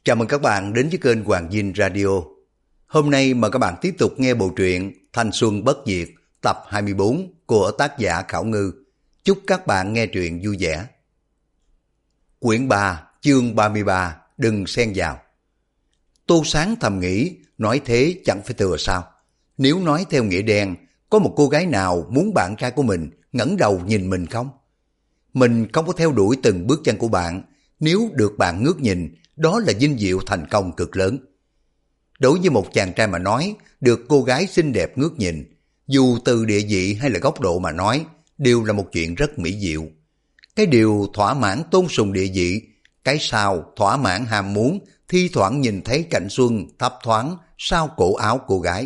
Chào mừng các bạn đến với kênh Hoàng Dinh Radio. Hôm nay mời các bạn tiếp tục nghe bộ truyện Thanh Xuân Bất Diệt tập 24 của tác giả Khảo Ngư. Chúc các bạn nghe truyện vui vẻ. Quyển 3, chương 33, đừng xen vào. Tô Sáng thầm nghĩ, nói thế chẳng phải thừa sao. Nếu nói theo nghĩa đen, có một cô gái nào muốn bạn trai của mình ngẩng đầu nhìn mình không? Mình không có theo đuổi từng bước chân của bạn, nếu được bạn ngước nhìn, đó là vinh diệu thành công cực lớn. Đối với một chàng trai mà nói, được cô gái xinh đẹp ngước nhìn, dù từ địa vị hay là góc độ mà nói, đều là một chuyện rất mỹ diệu. Cái điều thỏa mãn tôn sùng địa vị, cái sau thỏa mãn ham muốn, thi thoảng nhìn thấy cảnh xuân thấp thoáng sau cổ áo cô gái.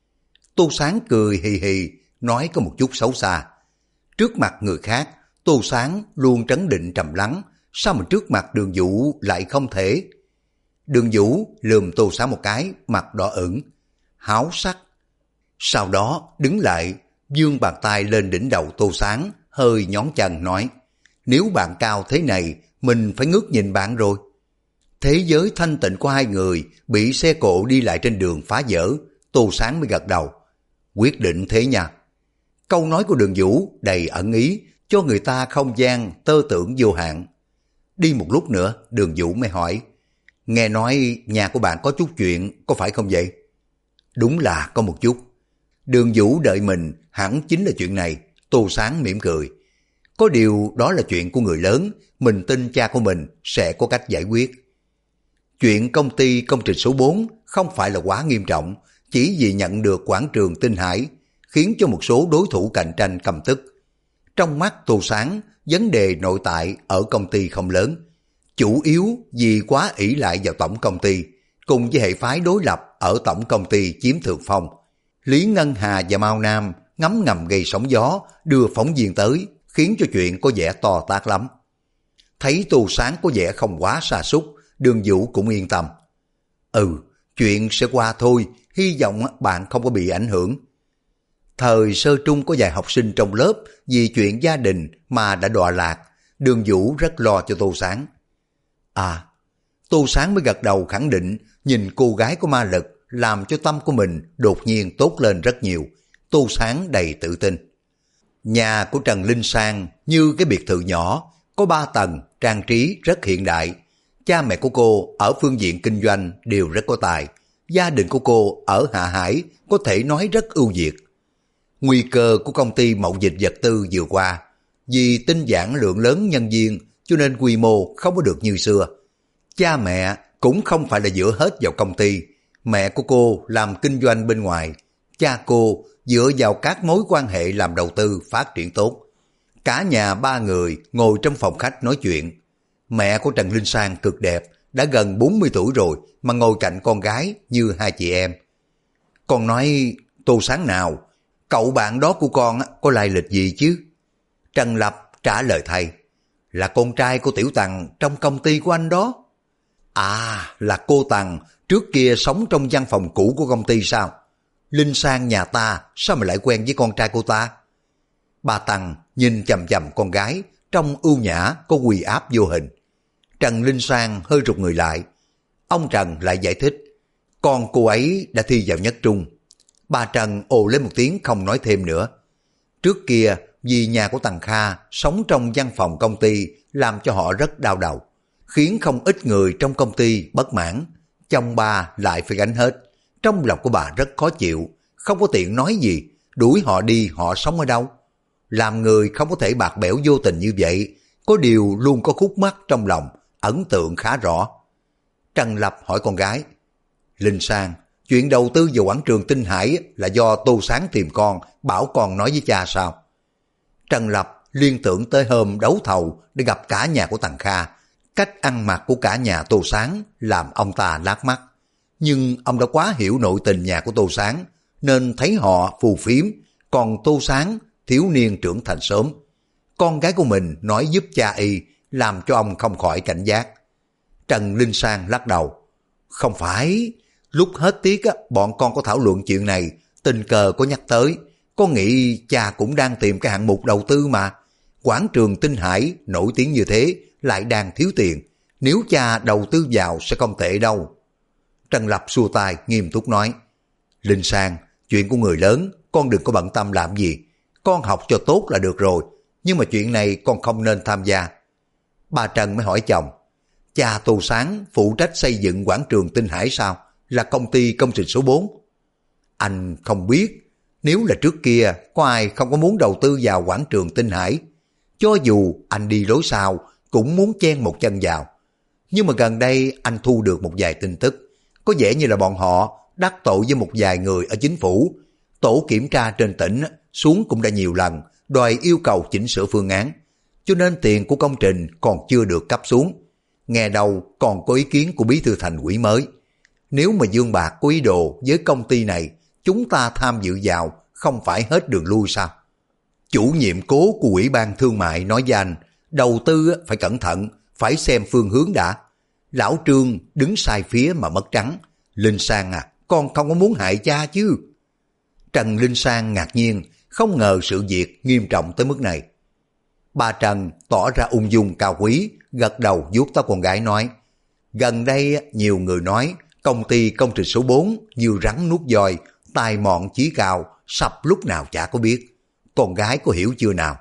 Tô Sáng cười hì hì, nói có một chút xấu xa. Trước mặt người khác, Tô Sáng luôn trấn định trầm lắng, sao mà trước mặt Đường Vũ lại không thể? Đường Vũ lườm Tô Sáng một cái, mặt đỏ ửng, háo sắc. Sau đó đứng lại, vươn bàn tay lên đỉnh đầu Tô Sáng, hơi nhón chân nói, nếu bạn cao thế này, mình phải ngước nhìn bạn rồi. Thế giới thanh tịnh của hai người bị xe cộ đi lại trên đường phá vỡ, Tô Sáng mới gật đầu. Quyết định thế nha. Câu nói của Đường Vũ đầy ẩn ý, cho người ta không gian tơ tưởng vô hạn. Đi một lúc nữa, Đường Vũ mới hỏi, nghe nói nhà của bạn có chút chuyện, có phải không vậy? Đúng là có một chút. Đường Vũ đợi mình hẳn chính là chuyện này. Tô Sáng mỉm cười. Có điều đó là chuyện của người lớn, mình tin cha của mình sẽ có cách giải quyết. Chuyện công ty công trình số 4 không phải là quá nghiêm trọng, chỉ vì nhận được quảng trường Tinh Hải, khiến cho một số đối thủ cạnh tranh căm tức. Trong mắt Tô Sáng, vấn đề nội tại ở công ty không lớn, chủ yếu vì quá ỷ lại vào tổng công ty, cùng với hệ phái đối lập ở tổng công ty chiếm thượng phong. Lý Ngân Hà và Mao Nam ngấm ngầm gây sóng gió, đưa phóng viên tới, khiến cho chuyện có vẻ to tát lắm. Thấy Tô Sáng có vẻ không quá sa sút, Đường Vũ cũng yên tâm. Chuyện sẽ qua thôi, hy vọng bạn không có bị ảnh hưởng. Thời sơ trung có vài học sinh trong lớp vì chuyện gia đình mà đã đọa lạc, Đường Vũ rất lo cho Tô Sáng. Tô Sáng mới gật đầu khẳng định, nhìn cô gái có ma lực làm cho tâm của mình đột nhiên tốt lên rất nhiều. Tô Sáng đầy tự tin. Nhà của Trần Linh Sang như cái biệt thự nhỏ, có 3 tầng, trang trí rất hiện đại. Cha mẹ của cô ở phương diện kinh doanh đều rất có tài. Gia đình của cô ở Hạ Hải có thể nói rất ưu việt. Nguy cơ của công ty mậu dịch vật tư vừa qua, vì tinh giản lượng lớn nhân viên cho nên quy mô không có được như xưa. Cha mẹ cũng không phải là dựa hết vào công ty. Mẹ của cô làm kinh doanh bên ngoài, cha cô dựa vào các mối quan hệ làm đầu tư phát triển tốt. Cả nhà 3 người ngồi trong phòng khách nói chuyện. Mẹ của Trần Linh Sang cực đẹp, đã gần 40 tuổi rồi mà ngồi cạnh con gái như hai chị em. Con nói, Tô Sáng nào, cậu bạn đó của con có lai lịch gì chứ? Trần Lập trả lời thay, là con trai của Tiểu Tằng trong công ty của anh đó. Là cô Tằng trước kia sống trong văn phòng cũ của công ty sao? Linh Sang nhà ta sao mà lại quen với con trai cô ta? Bà Tằng nhìn chằm chằm con gái, trong ưu nhã có uy áp vô hình. Trần Linh Sang hơi rụt người lại. Ông Trần lại giải thích, con cô ấy đã thi vào nhất trung. Bà Trần ồ lên một tiếng không nói thêm nữa. Trước kia vì nhà của Tằng Kha sống trong văn phòng công ty làm cho họ rất đau đầu, khiến không ít người trong công ty bất mãn. Chồng bà lại phải gánh hết. Trong lòng của bà rất khó chịu, không có tiện nói gì, đuổi họ đi họ sống ở đâu? Làm người không có thể bạc bẽo vô tình như vậy, có điều luôn có khúc mắc trong lòng, ấn tượng khá rõ. Trần Lập hỏi con gái, Linh Sang, chuyện đầu tư vào quảng trường Tinh Hải là do Tô Sáng tìm con, bảo con nói với cha sao? Trần Lập liên tưởng tới hôm đấu thầu để gặp cả nhà của Tằng Kha. Cách ăn mặc của cả nhà Tô Sáng làm ông ta lác mắt. Nhưng ông đã quá hiểu nội tình nhà của Tô Sáng, nên thấy họ phù phiếm, còn Tô Sáng thiếu niên trưởng thành sớm. Con gái của mình nói giúp cha y, làm cho ông không khỏi cảnh giác. Trần Linh Sang lắc đầu. Không phải, lúc hết tiết bọn con có thảo luận chuyện này, tình cờ có nhắc tới. Con nghĩ cha cũng đang tìm cái hạng mục đầu tư mà. Quảng trường Tinh Hải nổi tiếng như thế, lại đang thiếu tiền. Nếu cha đầu tư vào sẽ không tệ đâu. Trần Lập xua tay nghiêm túc nói, Linh Sang, chuyện của người lớn, con đừng có bận tâm làm gì. Con học cho tốt là được rồi, nhưng mà chuyện này con không nên tham gia. Bà Trần mới hỏi chồng, cha Tô Sáng phụ trách xây dựng quảng trường Tinh Hải sao? Là công ty công trình số 4. Anh không biết, nếu là trước kia có ai không có muốn đầu tư vào quảng trường Tinh Hải. Cho dù anh đi lối sau cũng muốn chen một chân vào. Nhưng mà gần đây anh thu được một vài tin tức, có vẻ như là bọn họ đắc tội với một vài người ở chính phủ. Tổ kiểm tra trên tỉnh xuống cũng đã nhiều lần đòi yêu cầu chỉnh sửa phương án, cho nên tiền của công trình còn chưa được cấp xuống. Nghe đâu còn có ý kiến của bí thư thành ủy mới. Nếu mà Dương Bạc có ý đồ với công ty này, chúng ta tham dự vào không phải hết đường lui sao? Chủ nhiệm cố của Ủy ban Thương mại nói với anh, đầu tư phải cẩn thận, phải xem phương hướng đã. Lão Trương đứng sai phía mà mất trắng. Linh Sang à, con không có muốn hại cha chứ? Trần Linh Sang ngạc nhiên, không ngờ sự việc nghiêm trọng tới mức này. Bà Trần tỏ ra ung dung cao quý, gật đầu vuốt tóc con gái nói, gần đây nhiều người nói công ty công trình số 4 như rắn nuốt voi, tài mọn chí cao, sập lúc nào chả có biết. Con gái có hiểu chưa nào?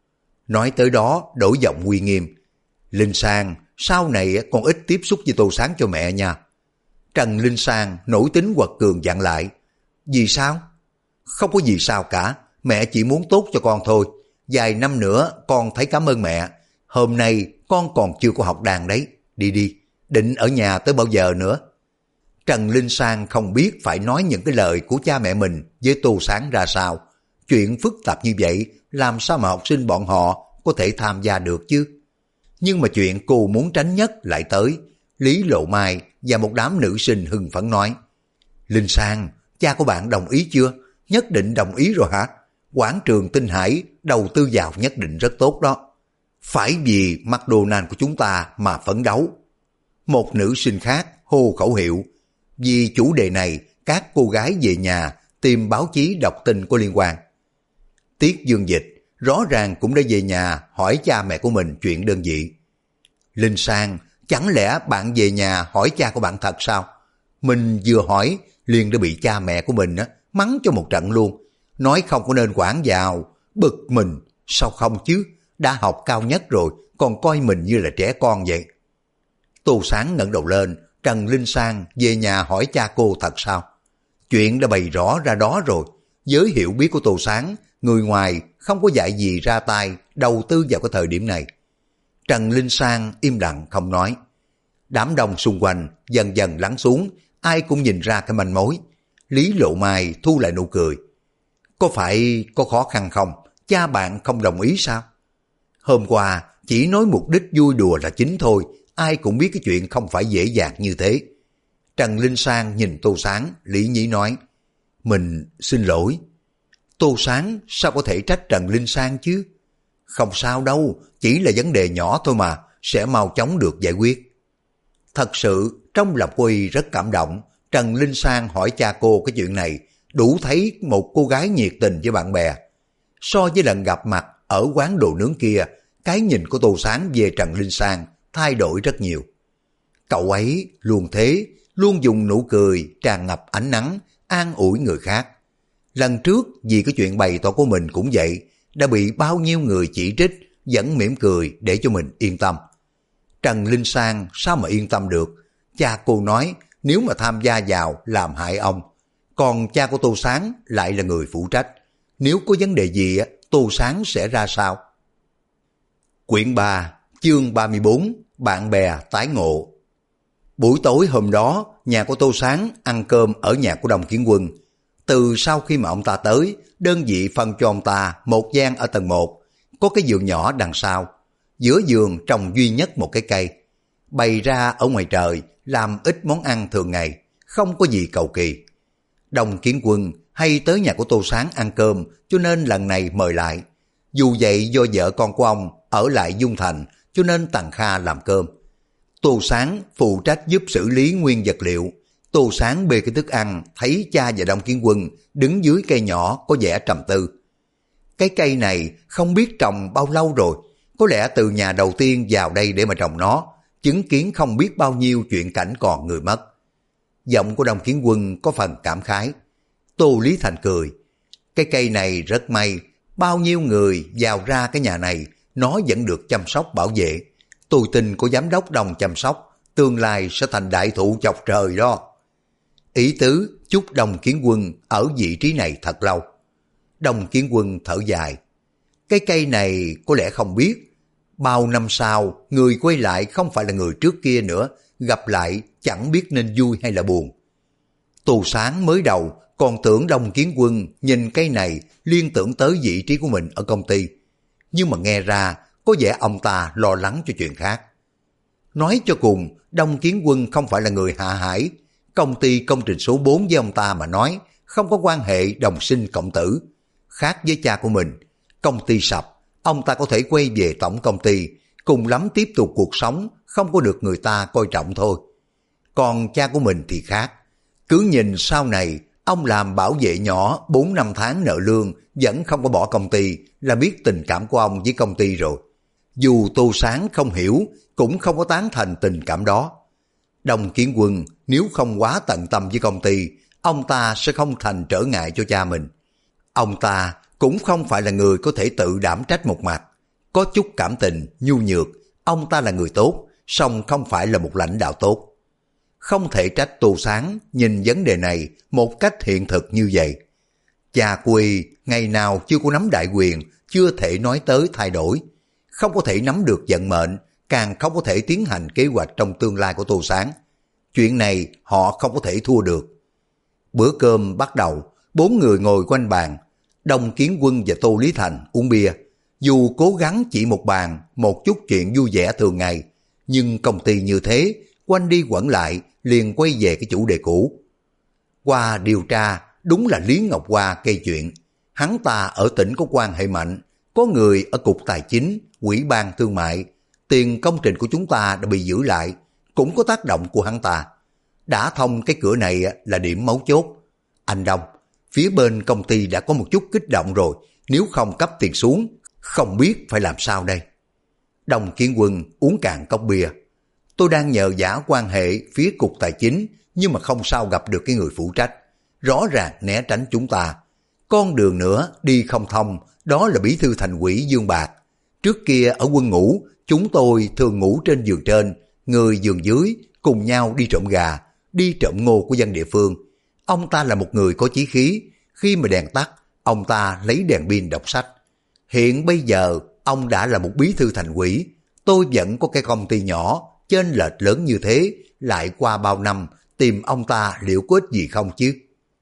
Nói tới đó đổi giọng uy nghiêm, Linh Sang, sau này con ít tiếp xúc với Tô Sáng cho mẹ nha. Trần Linh Sang nổi tính quật cường dặn lại, vì sao? Không có gì sao cả, mẹ chỉ muốn tốt cho con thôi. Vài năm nữa con thấy cảm ơn mẹ. Hôm nay con còn chưa có học đàn đấy. Đi đi, định ở nhà tới bao giờ nữa? Trần Linh Sang không biết phải nói những cái lời của cha mẹ mình với Tô Sáng ra sao. Chuyện phức tạp như vậy làm sao mà học sinh bọn họ có thể tham gia được chứ? Nhưng mà chuyện cô muốn tránh nhất lại tới. Lý Lộ Mai và một đám nữ sinh hưng phấn nói, Linh Sang, cha của bạn đồng ý chưa? Nhất định đồng ý rồi hả? Quảng trường Tinh Hải đầu tư vào nhất định rất tốt đó. Phải vì McDonald's của chúng ta mà phấn đấu. Một nữ sinh khác hô khẩu hiệu. Vì chủ đề này, các cô gái về nhà tìm báo chí đọc tin có liên quan. Tiết Dương Dịch rõ ràng cũng đã về nhà hỏi cha mẹ của mình chuyện đơn vị. Linh Sang, chẳng lẽ bạn về nhà hỏi cha của bạn thật sao? Mình vừa hỏi liền đã bị cha mẹ của mình mắng cho một trận luôn. Nói không có nên quản vào, bực mình. Sao không chứ? Đã học cao nhất rồi, còn coi mình như là trẻ con vậy. Tô Sáng ngẩng đầu lên, Trần Linh Sang về nhà hỏi cha cô thật sao? Chuyện đã bày rõ ra đó rồi. Với hiểu biết của Tô Sáng, người ngoài không có dạy gì ra tay đầu tư vào cái thời điểm này. Trần Linh Sang im lặng không nói. Đám đông xung quanh dần dần lắng xuống, ai cũng nhìn ra cái manh mối. Lý Lộ Mai thu lại nụ cười. Có phải có khó khăn không? Cha bạn không đồng ý sao? Hôm qua chỉ nói mục đích vui đùa là chính thôi, ai cũng biết cái chuyện không phải dễ dàng như thế. Trần Linh Sang nhìn Tô Sáng, lý nhí nói, mình xin lỗi. Tô Sáng sao có thể trách Trần Linh Sang chứ? Không sao đâu, chỉ là vấn đề nhỏ thôi mà, sẽ mau chóng được giải quyết. Thật sự trong lòng cô y rất cảm động. Trần Linh Sang hỏi cha cô cái chuyện này, đủ thấy một cô gái nhiệt tình với bạn bè. So với lần gặp mặt ở quán đồ nướng kia, cái nhìn của Tô Sáng về Trần Linh Sang thay đổi rất nhiều. Cậu ấy luôn thế, luôn dùng nụ cười tràn ngập ánh nắng, an ủi người khác. Lần trước vì cái chuyện bày tỏ của mình cũng vậy, đã bị bao nhiêu người chỉ trích, vẫn mỉm cười để cho mình yên tâm. Trần Linh Sang sao mà yên tâm được? Cha cô nói nếu mà tham gia vào làm hại ông, còn cha của Tô Sáng lại là người phụ trách. Nếu có vấn đề gì Tô Sáng sẽ ra sao? Quyển 3, chương 34, bạn bè tái ngộ. Buổi tối hôm đó, nhà của Tô Sáng ăn cơm ở nhà của Đồng Kiến Quân. Từ sau khi mà ông ta tới, đơn vị phân cho ông ta một gian ở tầng 1, có cái giường nhỏ đằng sau. Giữa giường trồng duy nhất một cái cây. Bày ra ở ngoài trời, làm ít món ăn thường ngày, không có gì cầu kỳ. Đồng Kiến Quân hay tới nhà của Tô Sáng ăn cơm, cho nên lần này mời lại. Dù vậy do vợ con của ông ở lại Dung Thành, cho nên Tằng Kha làm cơm. Tô Sáng phụ trách giúp xử lý nguyên vật liệu. Tô Sáng bê cái thức ăn, thấy cha và Đồng Kiến Quân đứng dưới cây nhỏ có vẻ trầm tư. Cái cây này không biết trồng bao lâu rồi, có lẽ từ nhà đầu tiên vào đây để mà trồng nó, chứng kiến không biết bao nhiêu chuyện cảnh còn người mất. Giọng của Đông Kiến Quân có phần cảm khái. Tô Lý Thành cười. Cái cây này rất may, bao nhiêu người vào ra cái nhà này, nó vẫn được chăm sóc bảo vệ. Tôi tin có giám đốc Đông chăm sóc, tương lai sẽ thành đại thụ chọc trời đó. Ý tứ chúc Đông Kiến Quân ở vị trí này thật lâu. Đông Kiến Quân thở dài. Cái cây này có lẽ không biết, bao năm sau người quay lại không phải là người trước kia nữa, gặp lại chẳng biết nên vui hay là buồn. Tô Sáng mới đầu còn tưởng Đông Kiến Quân nhìn cây này liên tưởng tới vị trí của mình ở công ty, nhưng mà nghe ra có vẻ ông ta lo lắng cho chuyện khác. Nói cho cùng, Đông Kiến Quân không phải là người hạ hải, công ty công trình số 4 với ông ta mà nói không có quan hệ đồng sinh cộng tử. Khác với cha của mình, công ty sập, ông ta có thể quay về tổng công ty, cùng lắm tiếp tục cuộc sống, không có được người ta coi trọng thôi. Còn cha của mình thì khác, cứ nhìn sau này ông làm bảo vệ nhỏ 4-5 tháng nợ lương vẫn không có bỏ công ty là biết tình cảm của ông với công ty rồi. Dù Tô Sáng không hiểu cũng không có tán thành tình cảm đó. Đông Kiến Quân nếu không quá tận tâm với công ty, ông ta sẽ không thành trở ngại cho cha mình. Ông ta cũng không phải là người có thể tự đảm trách một mặt. Có chút cảm tình, nhu nhược, ông ta là người tốt, song không phải là một lãnh đạo tốt. Không thể trách Tô Sáng nhìn vấn đề này một cách hiện thực như vậy. Cha của y ngày nào chưa có nắm đại quyền, chưa thể nói tới thay đổi. Không có thể nắm được vận mệnh, càng không có thể tiến hành kế hoạch trong tương lai của Tô Sáng. Chuyện này họ không có thể thua được. Bữa cơm bắt đầu, 4 người ngồi quanh bàn. Đông Kiến Quân và Tô Lý Thành uống bia. Dù cố gắng chỉ một bàn, một chút chuyện vui vẻ thường ngày, nhưng công ty như thế, quanh đi quẩn lại, liền quay về cái chủ đề cũ. Qua điều tra, đúng là Lý Ngọc Hoa gây chuyện. Hắn ta ở tỉnh có quan hệ mạnh, có người ở Cục Tài chính, Ủy ban Thương mại. Tiền công trình của chúng ta đã bị giữ lại, cũng có tác động của hắn ta. Đã thông cái cửa này là điểm mấu chốt. Anh Đông, phía bên công ty đã có một chút kích động rồi, nếu không cấp tiền xuống, không biết phải làm sao đây. Đông Kiến Quân uống cạn cốc bia. Tôi đang nhờ vả quan hệ phía Cục Tài chính, nhưng mà không sao gặp được cái người phụ trách. Rõ ràng né tránh chúng ta. Con đường nữa đi không thông, đó là bí thư thành ủy Dương Bạc. Trước kia ở quân ngũ, chúng tôi thường ngủ trên giường trên, người giường dưới, cùng nhau đi trộm gà, đi trộm ngô của dân địa phương. Ông ta là một người có chí khí, khi mà đèn tắt, ông ta lấy đèn pin đọc sách. Hiện bây giờ, ông đã là một bí thư thành ủy, tôi vẫn có cái công ty nhỏ, chênh lệch lớn như thế, lại qua bao năm, tìm ông ta liệu có ích gì không chứ?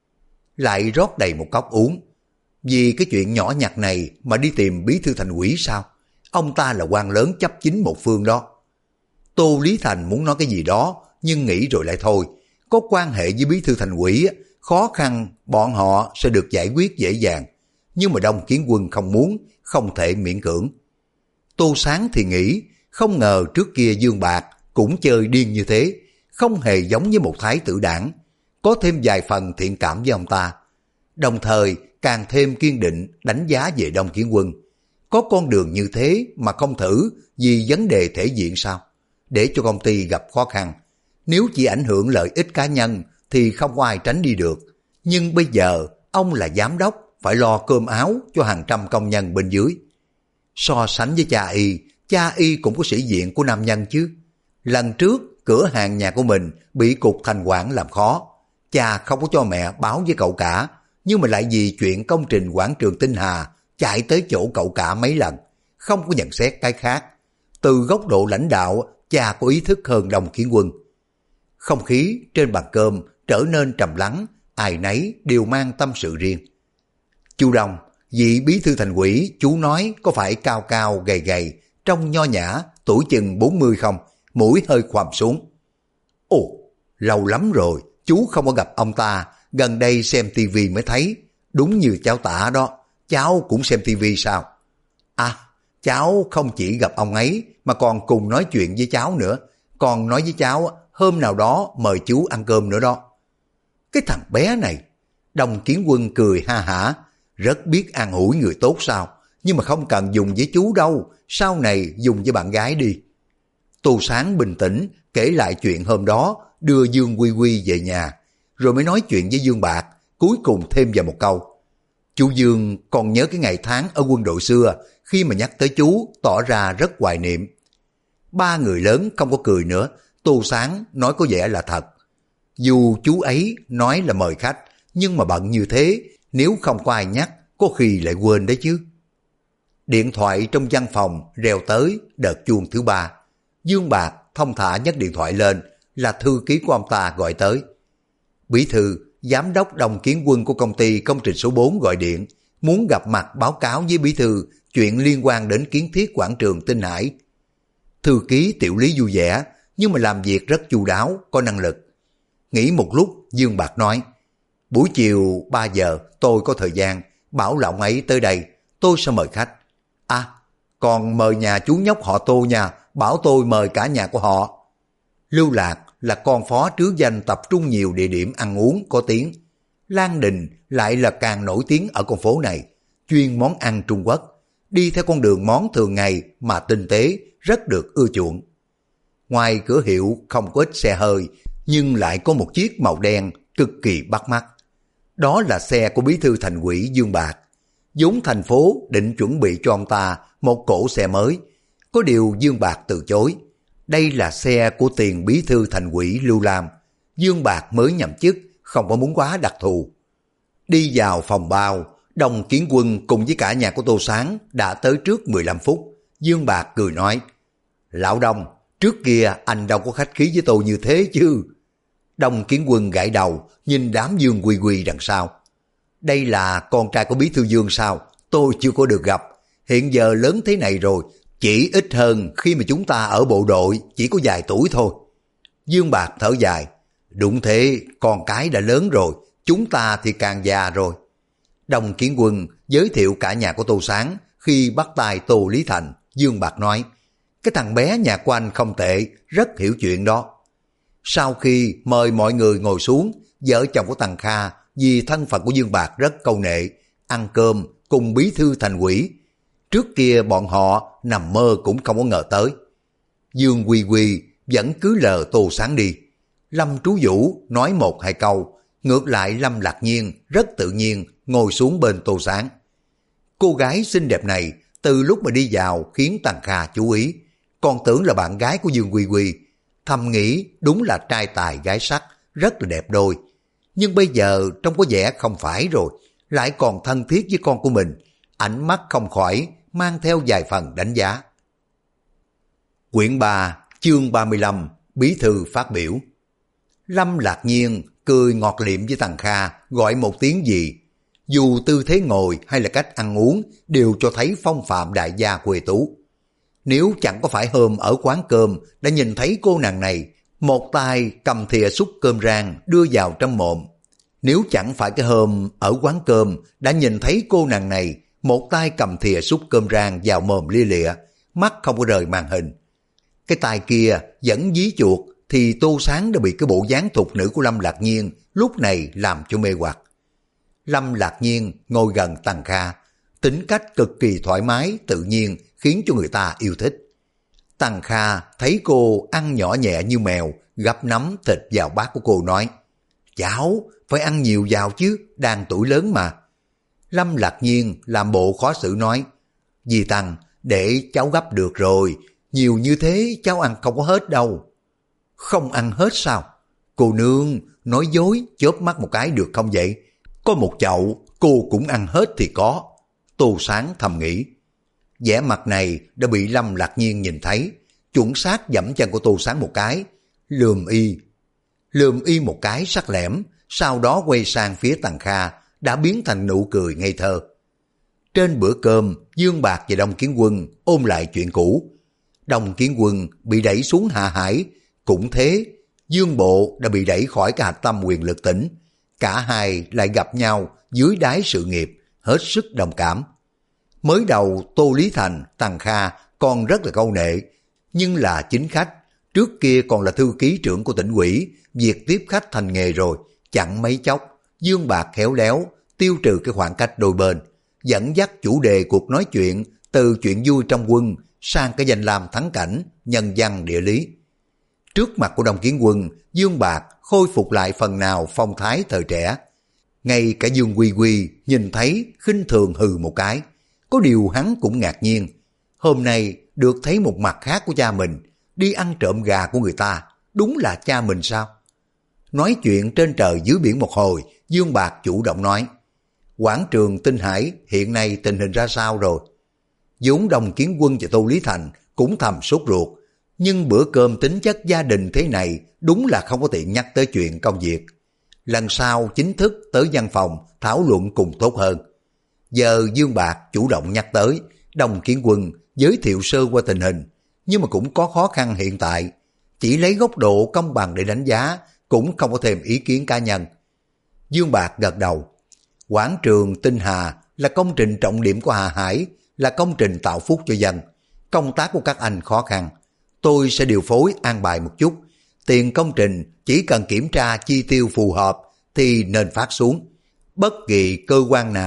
Lại rót đầy một cốc uống. Vì cái chuyện nhỏ nhặt này mà đi tìm bí thư thành ủy sao? Ông ta là quan lớn chấp chính một phương đó. Tô Lý Thành muốn nói cái gì đó, nhưng nghĩ rồi lại thôi. Có quan hệ với bí thư thành ủy, khó khăn bọn họ sẽ được giải quyết dễ dàng. Nhưng mà Đông Kiến Quân không muốn, không thể miễn cưỡng. Tô Sáng thì nghĩ, không ngờ trước kia Dương Bạc cũng chơi điên như thế, không hề giống như một thái tử đảng. Có thêm vài phần thiện cảm với ông ta. Đồng thời càng thêm kiên định đánh giá về Đông Kiến Quân. Có con đường như thế mà không thử vì vấn đề thể diện sao? Để cho công ty gặp khó khăn. Nếu chỉ ảnh hưởng lợi ích cá nhân thì không có ai tránh đi được. Nhưng bây giờ ông là giám đốc, phải lo cơm áo cho hàng trăm công nhân bên dưới. So sánh với cha y cũng có sĩ diện của nam nhân chứ. Lần trước cửa hàng nhà của mình bị cục thành quản làm khó. Cha không có cho mẹ báo với cậu cả, nhưng mà lại vì chuyện công trình quảng trường Tinh Hà chạy tới chỗ cậu cả mấy lần, không có nhận xét cái khác. Từ góc độ lãnh đạo, cha có ý thức hơn Đông Kiến Quân. Không khí trên bàn cơm trở nên trầm lắng, ai nấy đều mang tâm sự riêng. Chu Đông, vị bí thư thành ủy, chú nói có phải cao cao gầy gầy, trông nho nhã, tuổi chừng 40 không, mũi hơi khoằm xuống. Ồ, lâu lắm rồi, chú không có gặp ông ta, gần đây xem tivi mới thấy, đúng như cháu tả đó, cháu cũng xem tivi sao? À, cháu không chỉ gặp ông ấy mà còn cùng nói chuyện với cháu nữa, còn nói với cháu hôm nào đó mời chú ăn cơm nữa đó. Cái thằng bé này, Đông Kiến Quân cười ha hả, rất biết an ủi người tốt sao, nhưng mà không cần dùng với chú đâu, sau này dùng với bạn gái đi. Tô Sáng bình tĩnh kể lại chuyện hôm đó đưa Dương Quy Quy về nhà, rồi mới nói chuyện với Dương Bạc, cuối cùng thêm vào một câu. Chú Dương còn nhớ cái ngày tháng ở quân đội xưa, khi mà nhắc tới chú tỏ ra rất hoài niệm. Ba người lớn không có cười nữa, Tô Sáng nói có vẻ là thật. Dù chú ấy nói là mời khách, nhưng mà bận như thế, nếu không có ai nhắc, có khi lại quên đấy chứ. Điện thoại trong văn phòng reo tới đợt chuông thứ 3. Dương Bạc thông thả nhấc điện thoại lên, là thư ký của ông ta gọi tới. Bí thư, giám đốc Đồng Kiến Quân của công ty công trình số 4 gọi điện, muốn gặp mặt báo cáo với bí thư chuyện liên quan đến kiến thiết quảng trường Tinh Hải. Thư ký Tiểu Lý vui vẻ, nhưng mà làm việc rất chu đáo, có năng lực. Nghĩ một lúc, Dương Bạc nói, buổi chiều 3 giờ tôi có thời gian, bảo là ông ấy tới đây, tôi sẽ mời khách. À, còn mời nhà chú nhóc họ Tô nha, bảo tôi mời cả nhà của họ. Lưu Lạc là con phó trứ danh tập trung nhiều địa điểm ăn uống có tiếng. Lan Đình lại là càng nổi tiếng ở con phố này, chuyên món ăn Trung Quốc. Đi theo con đường món thường ngày mà tinh tế, rất được ưa chuộng. Ngoài cửa hiệu không có ít xe hơi, nhưng lại có một chiếc màu đen cực kỳ bắt mắt. Đó là xe của bí thư thành ủy Dương Bạc. Vốn thành phố định chuẩn bị cho ông ta một cỗ xe mới, có điều Dương Bạc từ chối. Đây là xe của tiền bí thư thành ủy Lưu Lam. Dương Bạc mới nhậm chức, không có muốn quá đặc thù. Đi vào phòng bao, Đồng Kiến Quân cùng với cả nhà của Tô Sáng đã tới trước 15 phút. Dương Bạc cười nói, Lão Đồng, trước kia anh đâu có khách khí với tôi như thế chứ. Đồng Kiến Quân gãi đầu, nhìn đám Dương Quy Quy đằng sau. Đây là con trai của bí thư Dương sao? Tôi chưa có được gặp. Hiện giờ lớn thế này rồi, chỉ ít hơn khi mà chúng ta ở bộ đội chỉ có vài tuổi thôi. Dương Bạc thở dài, đúng thế, con cái đã lớn rồi, chúng ta thì càng già rồi. Đồng Kiến Quân giới thiệu cả nhà của Tô Sáng, khi bắt tay Tô Lý Thành, Dương Bạc nói, cái thằng bé nhà của anh không tệ, rất hiểu chuyện đó. Sau khi mời mọi người ngồi xuống, vợ chồng của Tằng Kha vì thân phận của Dương Bạc rất câu nệ, ăn cơm cùng bí thư thành ủy. Trước kia bọn họ nằm mơ cũng không có ngờ tới. Dương Quy Quy vẫn cứ lờ Tô Sáng đi. Lâm Trú Vũ nói một hai câu, ngược lại Lâm Lạc Nhiên rất tự nhiên ngồi xuống bên Tô Sáng. Cô gái xinh đẹp này từ lúc mà đi vào khiến Tằng Kha chú ý, còn tưởng là bạn gái của Dương Quy Quy. Thầm nghĩ đúng là trai tài gái sắc, rất là đẹp đôi. Nhưng bây giờ trông có vẻ không phải rồi, lại còn thân thiết với con của mình, ánh mắt không khỏi mang theo vài phần đánh giá. Quyển 3, chương 35, bí thư phát biểu. Lâm Lạc Nhiên cười ngọt liệm với Tằng Kha, gọi một tiếng gì. Dù tư thế ngồi hay là cách ăn uống đều cho thấy phong phạm đại gia quê tú. Nếu chẳng có phải hôm ở quán cơm đã nhìn thấy cô nàng này, một tay cầm thìa xúc cơm rang đưa vào trong mồm. Nếu chẳng phải cái hôm ở quán cơm đã nhìn thấy cô nàng này, một tay cầm thìa xúc cơm rang vào mồm lia lịa, mắt không có rời màn hình. Cái tay kia vẫn dí chuột, thì Tô Sáng đã bị cái bộ dáng thục nữ của Lâm Lạc Nhiên lúc này làm cho mê hoặc. Lâm Lạc Nhiên ngồi gần Tằng Kha, tính cách cực kỳ thoải mái, tự nhiên khiến cho người ta yêu thích. Tằng Kha thấy cô ăn nhỏ nhẹ như mèo, gắp nắm thịt vào bát của cô nói, cháu phải ăn nhiều vào chứ, đang tuổi lớn mà. Lâm Lạc Nhiên làm bộ khó xử nói, dì Tằng, để cháu gắp được rồi, nhiều như thế cháu ăn không có hết đâu. Không ăn hết sao? Cô nương, nói dối, chớp mắt một cái được không vậy? Có một chậu, cô cũng ăn hết thì có. Tô Sáng thầm nghĩ. Vẻ mặt này đã bị Lâm Lạc Nhiên nhìn thấy, chuẩn xác giẫm chân của Tô Sáng một cái, lườm y một cái sắc lẻm, sau đó quay sang phía Tằng Kha, đã biến thành nụ cười ngây thơ. Trên bữa cơm, Dương Bạc và Đồng Kiến Quân ôm lại chuyện cũ. Đồng Kiến Quân bị đẩy xuống hạ hải, cũng thế, Dương Bộ đã bị đẩy khỏi cái hạch tâm quyền lực tỉnh. Cả hai lại gặp nhau dưới đáy sự nghiệp, hết sức đồng cảm. Mới đầu Tô Lý Thành, Tằng Kha còn rất là câu nệ, nhưng là chính khách, trước kia còn là thư ký trưởng của tỉnh ủy, việc tiếp khách thành nghề rồi, chẳng mấy chốc, Dương Bạc khéo léo, tiêu trừ cái khoảng cách đôi bên, dẫn dắt chủ đề cuộc nói chuyện từ chuyện vui trong quân sang cái danh lam thắng cảnh, nhân văn địa lý. Trước mặt của Đông Kiến Quân, Dương Bạc khôi phục lại phần nào phong thái thời trẻ. Ngay cả Dương Quy Quy nhìn thấy khinh thường hừ một cái. Có điều hắn cũng ngạc nhiên. Hôm nay được thấy một mặt khác của cha mình, đi ăn trộm gà của người ta, đúng là cha mình sao? Nói chuyện trên trời dưới biển một hồi, Dương Bạc chủ động nói, quảng trường Tinh Hải hiện nay tình hình ra sao rồi? vốn Đông Kiến Quân và Tô Lý Thành cũng thầm sốt ruột, nhưng bữa cơm tính chất gia đình thế này đúng là không có tiện nhắc tới chuyện công việc. Lần sau chính thức tới văn phòng thảo luận cùng tốt hơn. Giờ Dương Bạc chủ động nhắc tới, Đông Kiến Quân giới thiệu sơ qua tình hình, nhưng mà cũng có khó khăn hiện tại. Chỉ lấy góc độ công bằng để đánh giá, cũng không có thêm ý kiến cá nhân. Dương Bạc gật đầu. Quảng trường Tinh Hà là công trình trọng điểm của Hà Hải, là công trình tạo phúc cho dân. Công tác của các anh khó khăn, tôi sẽ điều phối an bài một chút. Tiền công trình chỉ cần kiểm tra chi tiêu phù hợp thì nên phát xuống. Bất kỳ cơ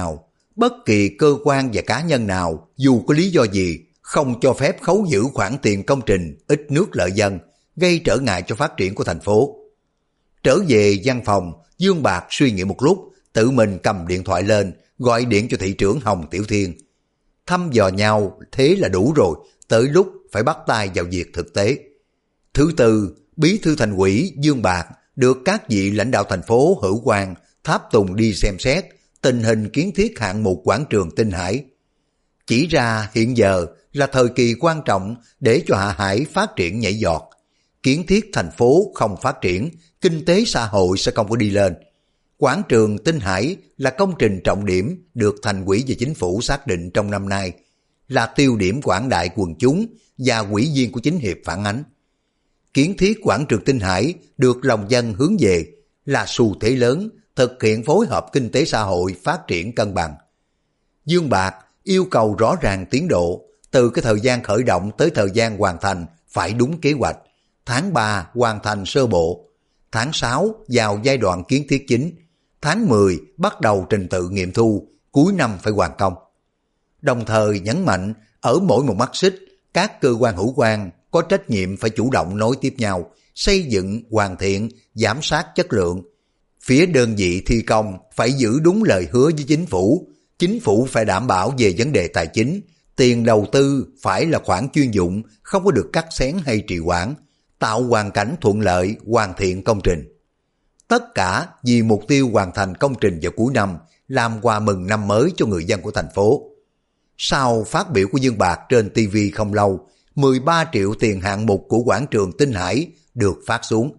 quan và cá nhân nào, dù có lý do gì, không cho phép khấu giữ khoản tiền công trình ít nước lợi dân, gây trở ngại cho phát triển của thành phố. Trở về văn phòng, Dương Bạc suy nghĩ một lúc, tự mình cầm điện thoại lên, gọi điện cho thị trưởng Hồng Tiểu Thiên. Thăm dò nhau thế là đủ rồi, tới lúc phải bắt tay vào việc thực tế. Thứ tư, Bí thư Thành ủy Dương Bạc được các vị lãnh đạo thành phố hữu quan tháp tùng đi xem xét tình hình kiến thiết hạng mục quảng trường Tinh Hải. Chỉ ra hiện giờ là thời kỳ quan trọng để cho Hạ Hải phát triển nhảy giọt. Kiến thiết thành phố không phát triển, kinh tế xã hội sẽ không có đi lên. Quảng trường Tinh Hải là công trình trọng điểm được Thành ủy và Chính phủ xác định trong năm nay, là tiêu điểm quảng đại quần chúng và ủy viên của chính hiệp phản ánh. Kiến thiết quảng trường Tinh Hải được lòng dân hướng về, là xu thế lớn, thực hiện phối hợp kinh tế xã hội phát triển cân bằng. Dương Bạc yêu cầu rõ ràng tiến độ, từ cái thời gian khởi động tới thời gian hoàn thành phải đúng kế hoạch. Tháng 3 hoàn thành sơ bộ, tháng 6 vào giai đoạn kiến thiết chính, tháng 10 bắt đầu trình tự nghiệm thu, cuối năm phải hoàn công. Đồng thời nhấn mạnh ở mỗi một mắt xích, các cơ quan hữu quan có trách nhiệm phải chủ động nối tiếp nhau, xây dựng, hoàn thiện, giám sát chất lượng. Phía đơn vị thi công phải giữ đúng lời hứa với chính phủ phải đảm bảo về vấn đề tài chính, tiền đầu tư phải là khoản chuyên dụng, không có được cắt xén hay trì hoãn, tạo hoàn cảnh thuận lợi hoàn thiện công trình. Tất cả vì mục tiêu hoàn thành công trình vào cuối năm, làm quà mừng năm mới cho người dân của thành phố. Sau phát biểu của Dương Bạc trên TV không lâu, 13 triệu tiền hạng mục của quảng trường Tinh Hải được phát xuống.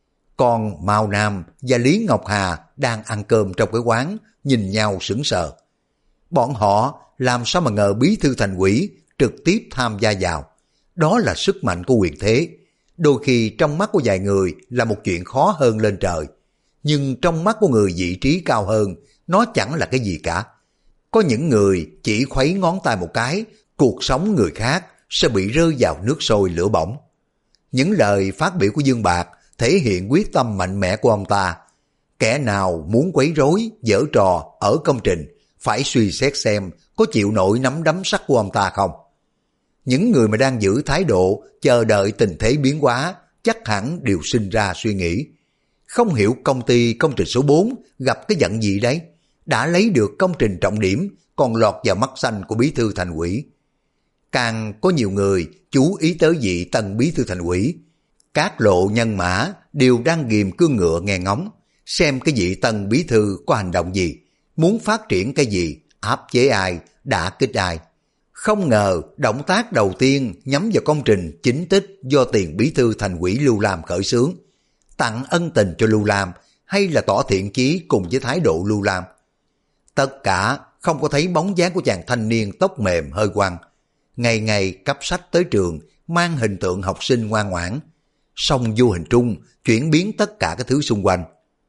Còn Mao Nam và Lý Ngọc Hà đang ăn cơm trong cái quán, nhìn nhau sững sờ. Bọn họ làm sao mà ngờ Bí thư Thành ủy trực tiếp tham gia vào. Đó là sức mạnh của quyền thế. Đôi khi trong mắt của vài người là một chuyện khó hơn lên trời, nhưng trong mắt của người vị trí cao hơn, nó chẳng là cái gì cả. Có những người chỉ khuấy ngón tay một cái, cuộc sống người khác sẽ bị rơi vào nước sôi lửa bỏng. Những lời phát biểu của Dương Bạc thể hiện quyết tâm mạnh mẽ của ông ta. Kẻ nào muốn quấy rối, giở trò ở công trình, phải suy xét xem có chịu nổi nắm đấm sắt của ông ta không. Những người mà đang giữ thái độ chờ đợi tình thế biến hóa chắc hẳn đều sinh ra suy nghĩ. Không hiểu công ty công trình số 4 gặp cái giận gì đấy, đã lấy được công trình trọng điểm còn lọt vào mắt xanh của Bí thư Thành ủy. Càng có nhiều người chú ý tới vị tân Bí thư Thành ủy. Các lộ nhân mã đều đang ghìm cương ngựa nghe ngóng, xem cái vị tân Bí thư có hành động gì, muốn phát triển cái gì, áp chế ai, đả kích ai. Không ngờ động tác đầu tiên nhắm vào công trình chính tích do tiền Bí thư Thành ủy Lưu Lam khởi xướng, tặng ân tình cho Lưu Lam hay là tỏ thiện chí cùng với thái độ Lưu Lam. Tất cả không có thấy bóng dáng của chàng thanh niên tóc mềm hơi quăn, ngày ngày cấp sách tới trường, mang hình tượng học sinh ngoan ngoãn, song vô hình trung chuyển biến tất cả các thứ xung quanh.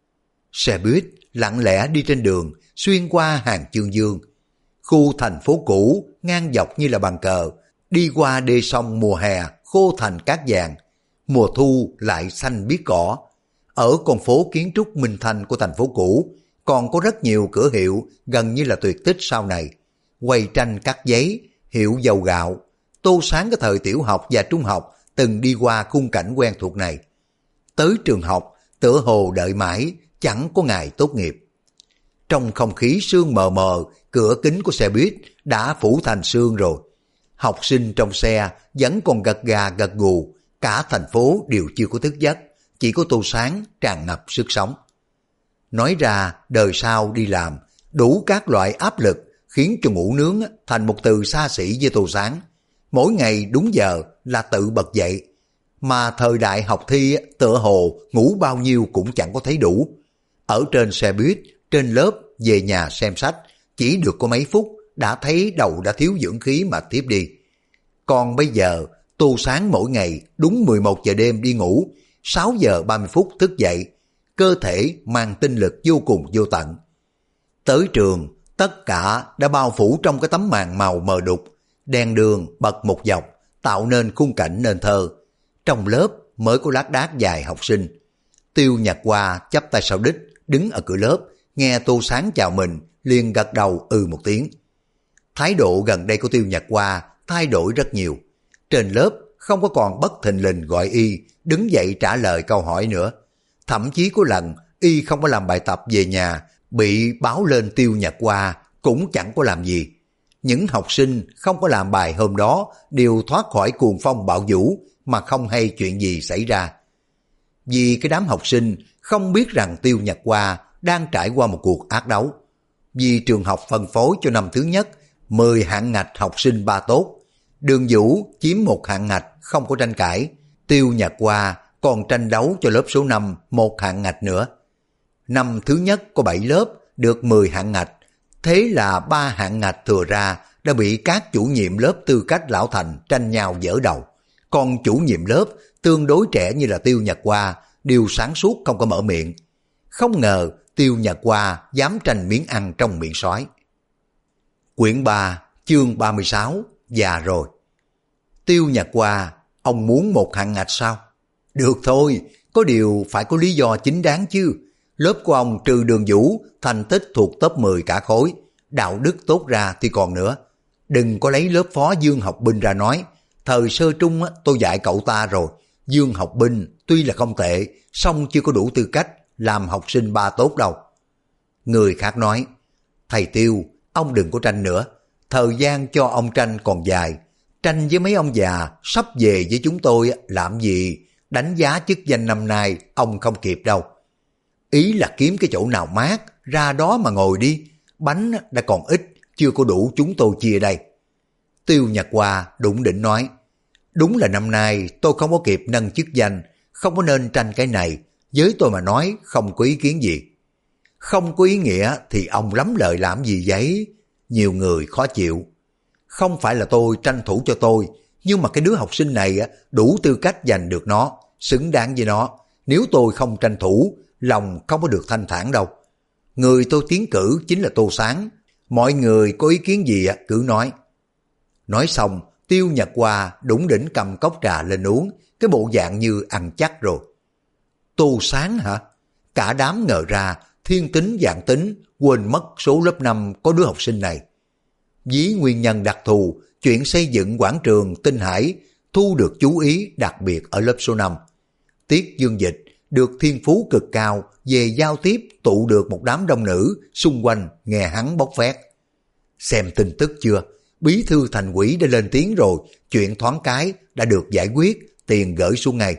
Xe buýt lặng lẽ đi trên đường xuyên qua hàng Chương Dương, khu thành phố cũ ngang dọc như là bàn cờ, đi qua đê sông mùa hè khô thành cát vàng, mùa thu lại xanh biếc cỏ. Ở con phố kiến trúc Minh Thanh của thành phố cũ còn có rất nhiều cửa hiệu gần như là tuyệt tích sau này, quầy tranh cắt giấy, hiệu dầu gạo, Tô Sáng cái thời tiểu học và trung học từng đi qua khung cảnh quen thuộc này. Tới trường học, tựa hồ đợi mãi, chẳng có ngày tốt nghiệp. Trong không khí sương mờ mờ, cửa kính của xe buýt đã phủ thành sương rồi. Học sinh trong xe vẫn còn gật gà gật gù, cả thành phố đều chưa có thức giấc, chỉ có Tô Sáng tràn ngập sức sống. Nói ra đời sau đi làm, đủ các loại áp lực khiến cho ngủ nướng thành một từ xa xỉ với Tô Sáng. Mỗi ngày đúng giờ là tự bật dậy, mà thời đại học thi tựa hồ ngủ bao nhiêu cũng chẳng có thấy đủ. Ở trên xe buýt, trên lớp, về nhà xem sách, chỉ được có mấy phút đã thấy đầu đã thiếu dưỡng khí mà tiếp đi. Còn bây giờ, Tô Sáng mỗi ngày đúng 11 giờ đêm đi ngủ, 6 giờ 30 phút thức dậy, cơ thể mang tinh lực vô cùng vô tận. Tới trường, tất cả đã bao phủ trong cái tấm màn màu mờ đục, đèn đường bật một dọc, tạo nên khung cảnh nên thơ. Trong lớp mới có lác đác vài học sinh. Tiêu Nhật Hoa chắp tay sau đít, đứng ở cửa lớp, nghe Tô Sáng chào mình, liền gật đầu một tiếng. Thái độ gần đây của Tiêu Nhật Hoa thay đổi rất nhiều. Trên lớp không có còn bất thình lình gọi y đứng dậy trả lời câu hỏi nữa. Thậm chí có lần y không có làm bài tập về nhà, bị báo lên Tiêu Nhật Hoa cũng chẳng có làm gì. Những học sinh không có làm bài hôm đó đều thoát khỏi cuồng phong bão vũ mà không hay chuyện gì xảy ra. Vì cái đám học sinh không biết rằng Tiêu Nhật Hoa đang trải qua một cuộc ác đấu. Vì trường học phân phối cho năm thứ nhất 10 hạng ngạch học sinh 3 tốt. Đường Vũ chiếm một hạng ngạch không có tranh cãi. Tiêu Nhật Hoa còn tranh đấu cho lớp số 5 một hạng ngạch nữa. Năm thứ nhất có 7 lớp được 10 hạng ngạch. Thế là 3 hạng ngạch thừa ra đã bị các chủ nhiệm lớp tư cách lão thành tranh nhau dở đầu. Còn chủ nhiệm lớp tương đối trẻ như là Tiêu Nhật Hoa đều sáng suốt không có mở miệng. Không ngờ Tiêu Nhật Hoa dám tranh miếng ăn trong miệng sói. Quyển 3 chương 36 già rồi. Tiêu Nhật Hoa, ông muốn một hạng ngạch sao? Được thôi, có điều phải có lý do chính đáng chứ. Lớp của ông trừ Đường Vũ thành tích thuộc top 10 cả khối, đạo đức tốt ra thì còn nữa. Đừng có lấy lớp phó Dương Học Binh ra nói. Thời sơ trung tôi dạy cậu ta rồi. Dương Học Binh tuy là không tệ, song chưa có đủ tư cách làm học sinh 3 tốt đâu. Người khác nói, thầy Tiêu, ông đừng có tranh nữa. Thời gian cho ông tranh còn dài. Tranh với mấy ông già sắp về với chúng tôi làm gì? Đánh giá chức danh năm nay ông không kịp đâu. Ý là kiếm cái chỗ nào mát, ra đó mà ngồi đi. Bánh đã còn ít, chưa có đủ chúng tôi chia đây. Tiêu Nhật Hoa đủng đỉnh nói, đúng là năm nay tôi không có kịp nâng chức danh, không có nên tranh cái này. Với tôi mà nói không có ý kiến gì. Không có ý nghĩa thì ông lắm lời làm gì vậy? Nhiều người khó chịu. Không phải là tôi tranh thủ cho tôi, nhưng mà cái đứa học sinh này đủ tư cách giành được nó, xứng đáng với nó. Nếu tôi không tranh thủ, lòng không có được thanh thản đâu. Người tôi tiến cử chính là Tô Sáng. Mọi người có ý kiến gì cứ nói. Nói xong, Tiêu Nhật Hoa đủng đỉnh cầm cốc trà lên uống, cái bộ dạng như ăn chắc rồi. Tô Sáng hả? Cả đám ngờ ra, thiên tính dạng tính, quên mất số lớp 5 có đứa học sinh này. Ví nguyên nhân đặc thù, chuyện xây dựng quảng trường Tinh Hải thu được chú ý đặc biệt ở lớp số 5. Tiết Dương Dịch được thiên phú cực cao về giao tiếp, tụ được một đám đông nữ xung quanh nghe hắn bóc phét. Xem tin tức chưa? Bí thư thành ủy đã lên tiếng rồi, chuyện thoáng cái đã được giải quyết, tiền gửi xuống ngay.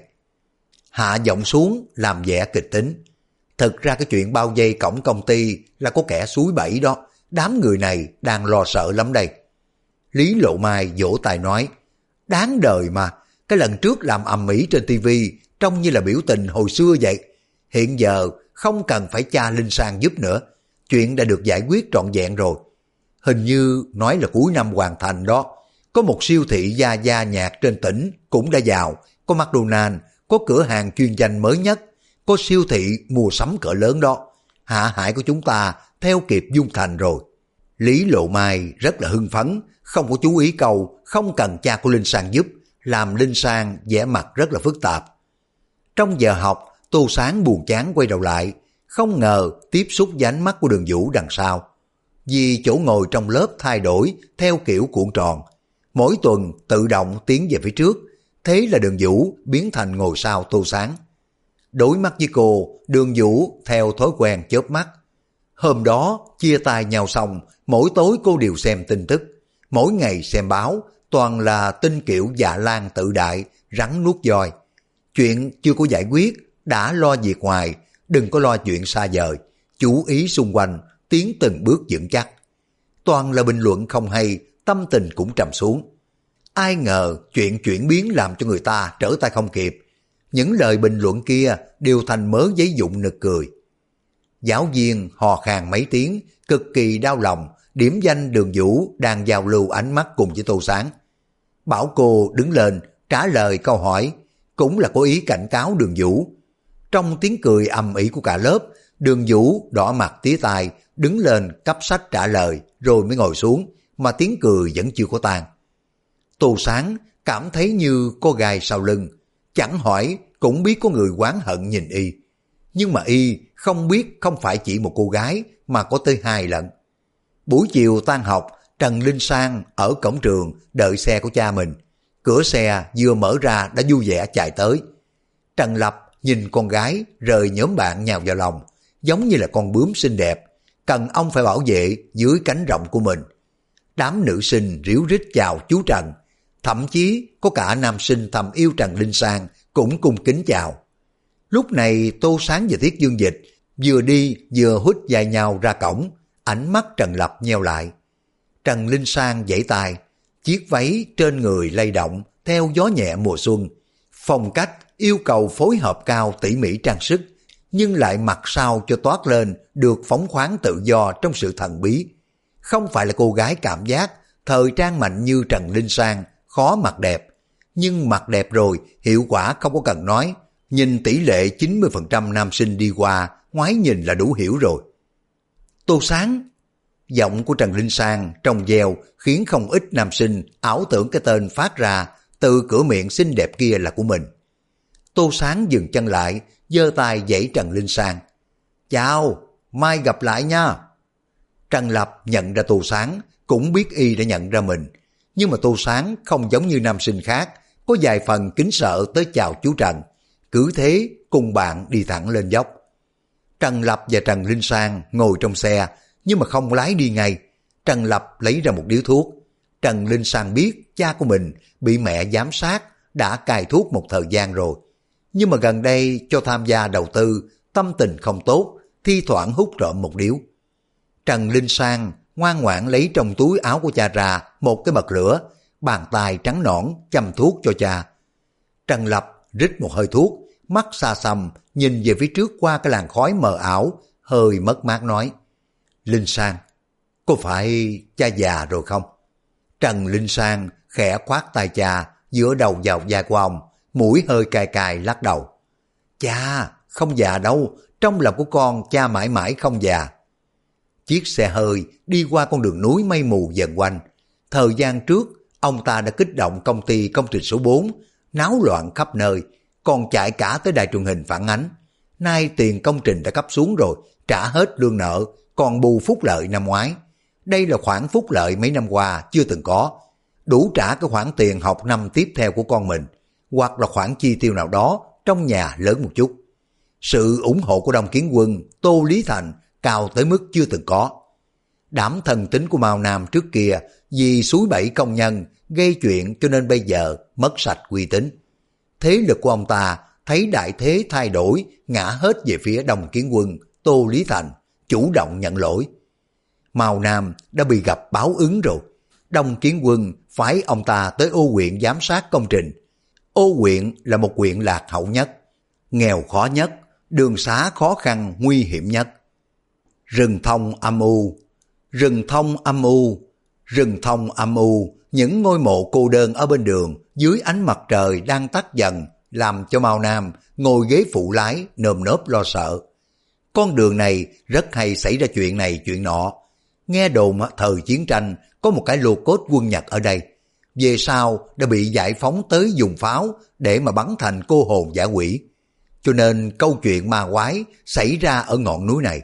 Hạ giọng xuống làm vẻ kịch tính. Thực ra cái chuyện bao vây cổng công ty là có kẻ suối bẫy đó, đám người này đang lo sợ lắm đây. Lý Lộ Mai vỗ tay nói, đáng đời mà, cái lần trước làm ầm ĩ trên tivi trông như là biểu tình hồi xưa vậy. Hiện giờ không cần phải cha Linh Sang giúp nữa, chuyện đã được giải quyết trọn vẹn rồi. Hình như nói là cuối năm hoàn thành đó. Có một siêu thị gia gia nhạc trên tỉnh cũng đã vào, có McDonald's, có cửa hàng chuyên danh mới nhất, có siêu thị mua sắm cỡ lớn đó. Hạ hải của chúng ta theo kịp Dung Thành rồi. Lý Lộ Mai rất là hưng phấn, không có chú ý câu không cần cha của Linh Sang giúp, làm Linh Sang vẻ mặt rất là phức tạp. Trong giờ học, Tô Sáng buồn chán quay đầu lại, không ngờ tiếp xúc với ánh mắt của Đường Vũ đằng sau. Vì chỗ ngồi trong lớp thay đổi theo kiểu cuộn tròn, mỗi tuần tự động tiến về phía trước, thế là Đường Vũ biến thành ngồi sau Tô Sáng. Đối mắt với cô, Đường Vũ theo thói quen chớp mắt. Hôm đó chia tay nhau xong, mỗi tối cô đều xem tin tức, mỗi ngày xem báo, toàn là tin kiểu dạ lan tự đại, rắn nuốt voi. Chuyện chưa có giải quyết, đã lo việc ngoài, đừng có lo chuyện xa vời, chú ý xung quanh, tiến từng bước vững chắc. Toàn là bình luận không hay, tâm tình cũng trầm xuống. Ai ngờ chuyện chuyển biến làm cho người ta trở tay không kịp. Những lời bình luận kia đều thành mớ giấy vụn nực cười. Giáo viên hò khan mấy tiếng, cực kỳ đau lòng, điểm danh Đường Vũ đang giao lưu ánh mắt cùng với Tô Sáng. Bảo cô đứng lên trả lời câu hỏi, cũng là có ý cảnh cáo Đường Vũ. Trong tiếng cười ầm ĩ của cả lớp, Đường Vũ đỏ mặt tía tai, đứng lên cấp sách trả lời rồi mới ngồi xuống, mà tiếng cười vẫn chưa có tan. Tô Sáng cảm thấy như có gai sau lưng, chẳng hỏi cũng biết có người oán hận nhìn y. Nhưng mà y không biết không phải chỉ một cô gái mà có tới 2 lần. Buổi chiều tan học, Trần Linh Sang ở cổng trường đợi xe của cha mình. Cửa xe vừa mở ra đã vui vẻ chạy tới. Trần Lập nhìn con gái rời nhóm bạn nhào vào lòng, giống như là con bướm xinh đẹp, cần ông phải bảo vệ dưới cánh rộng của mình. Đám nữ sinh ríu rít chào chú Trần, thậm chí có cả nam sinh thầm yêu Trần Linh Sang cũng cung kính chào. Lúc này Tô Sáng và Thiết Dương Dịch vừa đi vừa hút vai nhau ra cổng, ánh mắt Trần Lập nheo lại. Trần Linh Sang giãy tay, chiếc váy trên người lay động theo gió nhẹ mùa xuân, phong cách yêu cầu phối hợp cao tỉ mỉ trang sức, nhưng lại mặt sau cho toát lên được phóng khoáng tự do trong sự thần bí. Không phải là cô gái cảm giác thời trang mạnh như Trần Linh Sang khó mặc đẹp, nhưng mặc đẹp rồi hiệu quả không có cần nói. Nhìn tỷ lệ 90% nam sinh đi qua, ngoái nhìn là đủ hiểu rồi. Tô Sáng. Giọng của Trần Linh Sang trong veo khiến không ít nam sinh ảo tưởng cái tên phát ra từ cửa miệng xinh đẹp kia là của mình. Tô Sáng dừng chân lại, giơ tay giãy Trần Linh Sang. Chào, mai gặp lại nha. Trần Lập nhận ra Tô Sáng, cũng biết y đã nhận ra mình. Nhưng mà Tô Sáng không giống như nam sinh khác, có vài phần kính sợ tới chào chú Trần. Cứ thế cùng bạn đi thẳng lên dốc. Trần Lập và Trần Linh Sang ngồi trong xe, nhưng mà không lái đi ngay. Trần Lập lấy ra một điếu thuốc. Trần Linh Sang biết cha của mình bị mẹ giám sát, đã cai thuốc một thời gian rồi. Nhưng mà gần đây cho tham gia đầu tư, tâm tình không tốt, thi thoảng hút trộm một điếu. Trần Linh Sang ngoan ngoãn lấy trong túi áo của cha ra một cái bật lửa, bàn tay trắng nõn châm thuốc cho cha. Trần Lập rít một hơi thuốc, mắt xa xăm nhìn về phía trước qua cái làn khói mờ ảo, hơi mất mát nói: Linh Sang, có phải cha già rồi không? Trần Linh Sang khẽ khoát tay cha giữa đầu vào vai của ông, mũi hơi cay cay lắc đầu. Cha, không già đâu, trong lòng của con cha mãi mãi không già. Chiếc xe hơi đi qua con đường núi mây mù dần quanh. Thời gian trước, ông ta đã kích động công ty công trình số 4, náo loạn khắp nơi, còn chạy cả tới đài truyền hình phản ánh. Nay tiền công trình đã cấp xuống rồi, trả hết lương nợ, còn bù phúc lợi năm ngoái. Đây là khoản phúc lợi mấy năm qua chưa từng có, đủ trả cái khoản tiền học năm tiếp theo của con mình, hoặc là khoản chi tiêu nào đó trong nhà lớn một chút. Sự ủng hộ của Đông Kiến Quân, Tô Lý Thành cao tới mức chưa từng có. Đám thần tính của Mao Nam trước kia vì xúi bẫy công nhân gây chuyện cho nên bây giờ mất sạch uy tín. Thế lực của ông ta thấy đại thế thay đổi, ngã hết về phía Đông Kiến Quân, Tô Lý Thành, chủ động nhận lỗi. Mao Nam đã bị gặp báo ứng rồi. Đông Kiến Quân phái ông ta tới Ô huyện giám sát công trình. Ô huyện là một huyện lạc hậu nhất, nghèo khó nhất, đường xá khó khăn nguy hiểm nhất. Rừng thông âm u, rừng thông âm u, rừng thông âm u, những ngôi mộ cô đơn ở bên đường dưới ánh mặt trời đang tắt dần, làm cho Mao Nam ngồi ghế phụ lái nơm nớp lo sợ. Con đường này rất hay xảy ra chuyện này chuyện nọ. Nghe đồn thời chiến tranh có một cái lô cốt quân Nhật ở đây, về sau đã bị giải phóng tới dùng pháo để mà bắn thành cô hồn dã quỷ. Cho nên câu chuyện ma quái xảy ra ở ngọn núi này.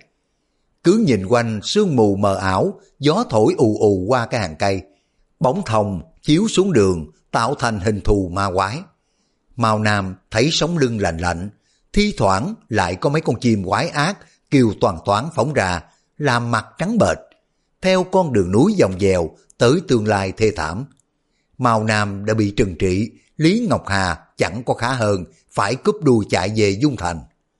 Cứ nhìn quanh sương mù mờ ảo, gió thổi ù ù qua cái hàng cây. Bóng thông chiếu xuống đường tạo thành hình thù ma quái. Mao Nam thấy sống lưng lạnh lạnh, thi thoảng lại có mấy con chim quái ác kêu toàn toán phóng ra, làm mặt trắng bệch, theo con đường núi vòng vèo tới tương lai thê thảm. Mao Nam đã bị trừng trị, Lý Ngọc Hà chẳng có khá hơn, phải cúp đuôi chạy về Dung Thành.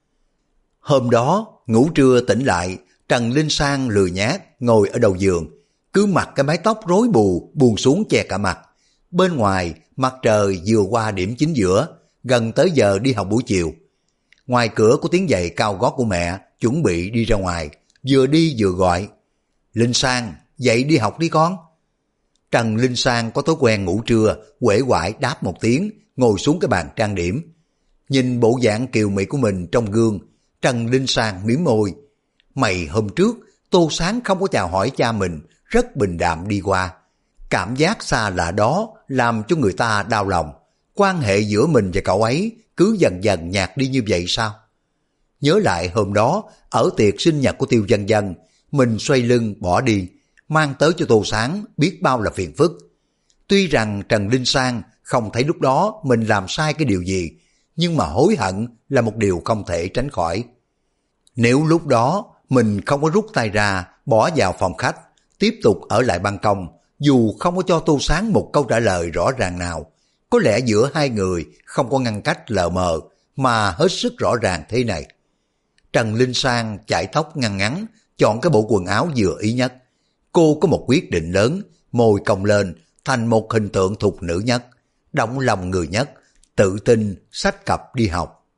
Hôm đó, ngủ trưa tỉnh lại, Trần Linh Sang lười nhác ngồi ở đầu giường, cứ mặc cái mái tóc rối bù buông xuống che cả mặt. Bên ngoài, mặt trời vừa qua điểm chính giữa, gần tới giờ đi học buổi chiều. Ngoài cửa có tiếng giày cao gót của mẹ, chuẩn bị đi ra ngoài, vừa đi vừa gọi. Linh Sang, dậy đi học đi con. Trần Linh Sang có thói quen ngủ trưa, uể oải đáp một tiếng, ngồi xuống cái bàn trang điểm. Nhìn bộ dạng kiều mỹ của mình trong gương, Trần Linh Sang mím môi. Mày hôm trước, Tô Sáng không có chào hỏi cha mình, rất bình đạm đi qua. Cảm giác xa lạ đó làm cho người ta đau lòng. Quan hệ giữa mình và cậu ấy cứ dần dần nhạt đi như vậy sao? Nhớ lại hôm đó, ở tiệc sinh nhật của Tiêu Dân Dân, mình xoay lưng bỏ đi, mang tới cho Tô Sáng biết bao là phiền phức. Tuy rằng Trần Linh Sang không thấy lúc đó mình làm sai cái điều gì, nhưng mà hối hận là một điều không thể tránh khỏi. Nếu lúc đó mình không có rút tay ra, bỏ vào phòng khách, tiếp tục ở lại ban công, dù không có cho Tô Sáng một câu trả lời rõ ràng nào, có lẽ giữa hai người không có ngăn cách lờ mờ mà hết sức rõ ràng thế này. Trần Linh Sang chải tóc ngăn ngắn, chọn cái bộ quần áo vừa ý nhất. Cô có một quyết định lớn, môi cong lên thành một hình tượng thục nữ nhất, động lòng người nhất, tự tin xách cặp đi học.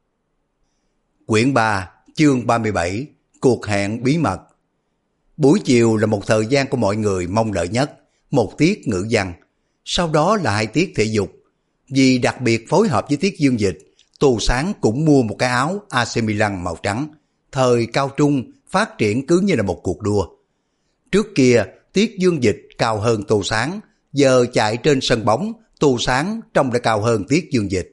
Quyển 3, chương 37, cuộc hẹn bí mật. Buổi chiều là một thời gian của mọi người mong đợi nhất, một tiết ngữ văn, sau đó là 2 tiết thể dục. Vì đặc biệt phối hợp với tiết dương dịch, Tô Sáng cũng mua một cái áo AC Milan màu trắng. Thời cao trung phát triển cứ như là một cuộc đua. Trước kia, tiết dương dịch cao hơn Tô Sáng, giờ chạy trên sân bóng, Tô Sáng trông đã cao hơn tiết dương dịch.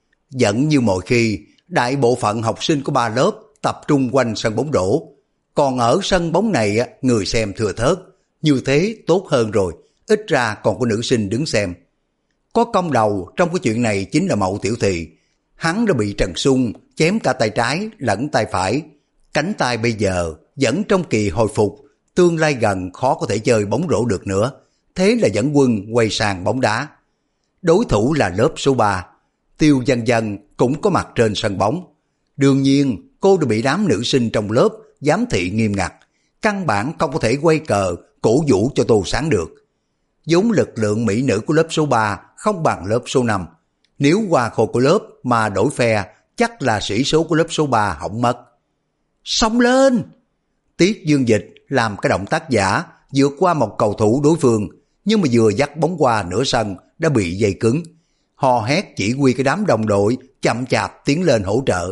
Vẫn như mọi khi, đại bộ phận học sinh của 3 lớp tập trung quanh sân bóng rổ. Còn ở sân bóng này, người xem thừa thớt. Như thế tốt hơn rồi, ít ra còn có nữ sinh đứng xem. Có công đầu trong cái chuyện này chính là Mậu Tiểu Thị. Hắn đã bị Trần Sung chém cả tay trái lẫn tay phải. Cánh tay bây giờ vẫn trong kỳ hồi phục, tương lai gần khó có thể chơi bóng rổ được nữa. Thế là dẫn quân quay sang bóng đá. Đối thủ là lớp số 3. Tiêu Dân Dân cũng có mặt trên sân bóng. Đương nhiên cô đã bị đám nữ sinh trong lớp giám thị nghiêm ngặt, căn bản không có thể quay cờ cổ vũ cho Tô Sáng được. Vốn lực lượng mỹ nữ của lớp số 3 không bằng lớp số 5. Nếu qua khô của lớp mà đổi phe, chắc là sĩ số của lớp số 3 hỏng mất. Xông lên! Tiết Dương Dịch làm cái động tác giả vượt qua một cầu thủ đối phương, nhưng mà vừa dắt bóng qua nửa sân đã bị dây cứng. Hò hét chỉ huy cái đám đồng đội chậm chạp tiến lên hỗ trợ.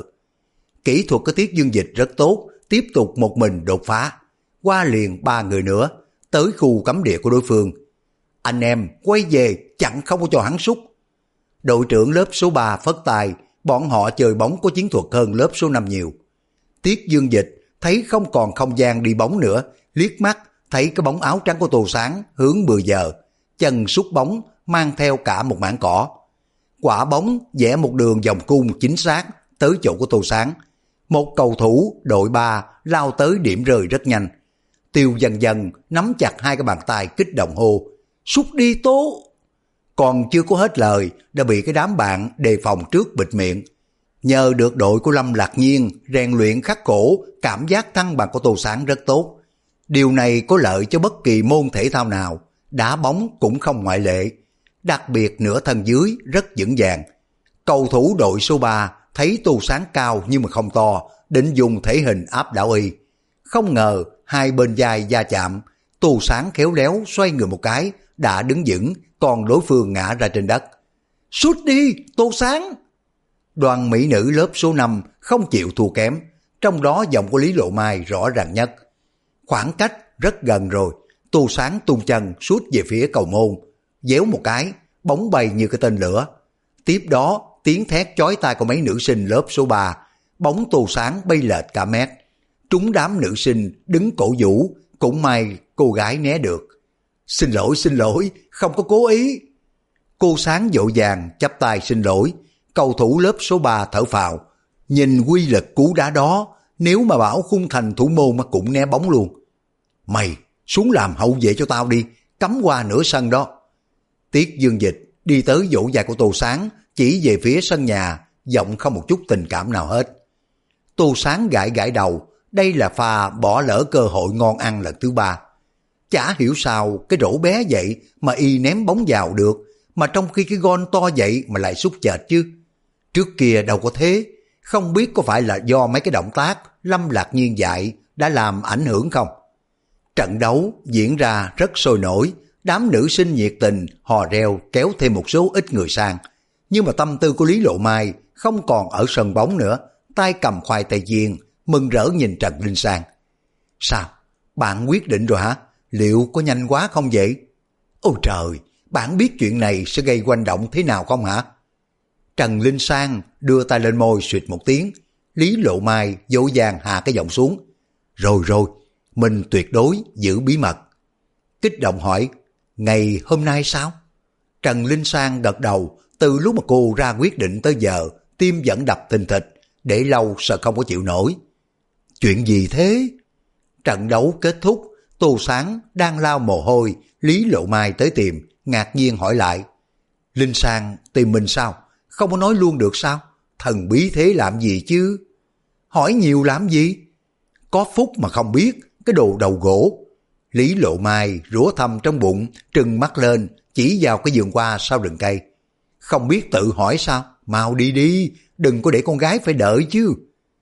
Kỹ thuật của Tiết Dương Dịch rất tốt, tiếp tục một mình đột phá. Qua liền 3 người nữa, tới khu cấm địa của đối phương. Anh em quay về chặn không có cho hắn sút. Đội trưởng lớp số 3 phất tay, bọn họ chơi bóng có chiến thuật hơn lớp số 5 nhiều. Tiết Dương Dịch thấy không còn không gian đi bóng nữa, liếc mắt thấy cái bóng áo trắng của Tô Sáng hướng 10 giờ, chân sút bóng mang theo cả một mảng cỏ. Quả bóng vẽ một đường vòng cung chính xác tới chỗ của Tô Sáng. Một cầu thủ đội 3 lao tới điểm rơi rất nhanh. Tiêu Dân Dân nắm chặt 2 cái bàn tay kích động hô: "Sút đi Tố!" Còn chưa có hết lời đã bị cái đám bạn đề phòng trước bịt miệng. Nhờ được đội của Lâm Lạc Nhiên rèn luyện khắc khổ, cảm giác thăng bằng của Tô Sáng rất tốt. Điều này có lợi cho bất kỳ môn thể thao nào, đá bóng cũng không ngoại lệ. Đặc biệt nửa thân dưới rất vững vàng. Cầu thủ đội số 3 thấy Tô Sáng cao nhưng mà không to, định dùng thể hình áp đảo y. Không ngờ hai bên vai va chạm, Tô Sáng khéo léo xoay người một cái, đã đứng vững, còn đối phương ngã ra trên đất. "Sút đi, Tô Sáng!" Đoàn mỹ nữ lớp số 5 không chịu thua kém, trong đó giọng của Lý Lộ Mai rõ ràng nhất. Khoảng cách rất gần rồi, Tô Sáng tung chân sút về phía cầu môn, déo một cái, bóng bay như cái tên lửa. Tiếp đó tiếng thét chói tai của mấy nữ sinh lớp số 3, bóng Tô Sáng bay lệch cả mét. Trúng đám nữ sinh đứng cổ vũ, cũng may cô gái né được. Xin lỗi, không có cố ý." Cô Sáng vội vàng chắp tay xin lỗi. Cầu thủ lớp số 3 thở phào. Nhìn quy lực cú đá đó, nếu mà bảo khung thành thủ môn mà cũng né bóng luôn. Mày xuống làm hậu vệ cho tao đi, cắm qua nửa sân đó. Tiết Dương Dịch đi tới vỗ vai của Tô Sáng, chỉ về phía sân nhà, giọng không một chút tình cảm nào hết. Tô Sáng gãi gãi đầu, đây là pha bỏ lỡ cơ hội ngon ăn lần thứ 3. Chả hiểu sao cái rổ bé vậy mà y ném bóng vào được, mà trong khi cái gôn to vậy mà lại xúc chệch chứ. Trước kia đâu có thế, không biết có phải là do mấy cái động tác Lâm Lạc Nhiên dạy đã làm ảnh hưởng không? Trận đấu diễn ra rất sôi nổi, đám nữ sinh nhiệt tình hò reo kéo thêm một số ít người sang. Nhưng mà tâm tư của Lý Lộ Mai không còn ở sân bóng nữa, tay cầm khoai tây chiên, mừng rỡ nhìn Trần Linh Sang. Sao? Bạn quyết định rồi hả? Liệu có nhanh quá không vậy? Ôi trời, bạn biết chuyện này sẽ gây hoành động thế nào không hả? Trần Linh Sang đưa tay lên môi suýt một tiếng. Lý Lộ Mai dỗ dàng hạ cái giọng xuống. Rồi, mình tuyệt đối giữ bí mật. Kích động hỏi, ngày hôm nay sao? Trần Linh Sang gật đầu. Từ lúc mà cô ra quyết định tới giờ, tim vẫn đập thình thịch, để lâu sợ không có chịu nổi. Chuyện gì thế? Trận đấu kết thúc, Tô Sáng đang lau mồ hôi, Lý Lộ Mai tới tìm, ngạc nhiên hỏi lại. Linh Sang tìm mình sao? Không có nói luôn được sao? Thần bí thế làm gì chứ? Hỏi nhiều làm gì? Có phúc mà không biết, cái đồ đầu gỗ. Lý Lộ Mai rủa thầm trong bụng, trừng mắt lên, chỉ vào cái vườn hoa sau rừng cây. Không biết tự hỏi sao? Mau đi đi, đừng có để con gái phải đợi chứ.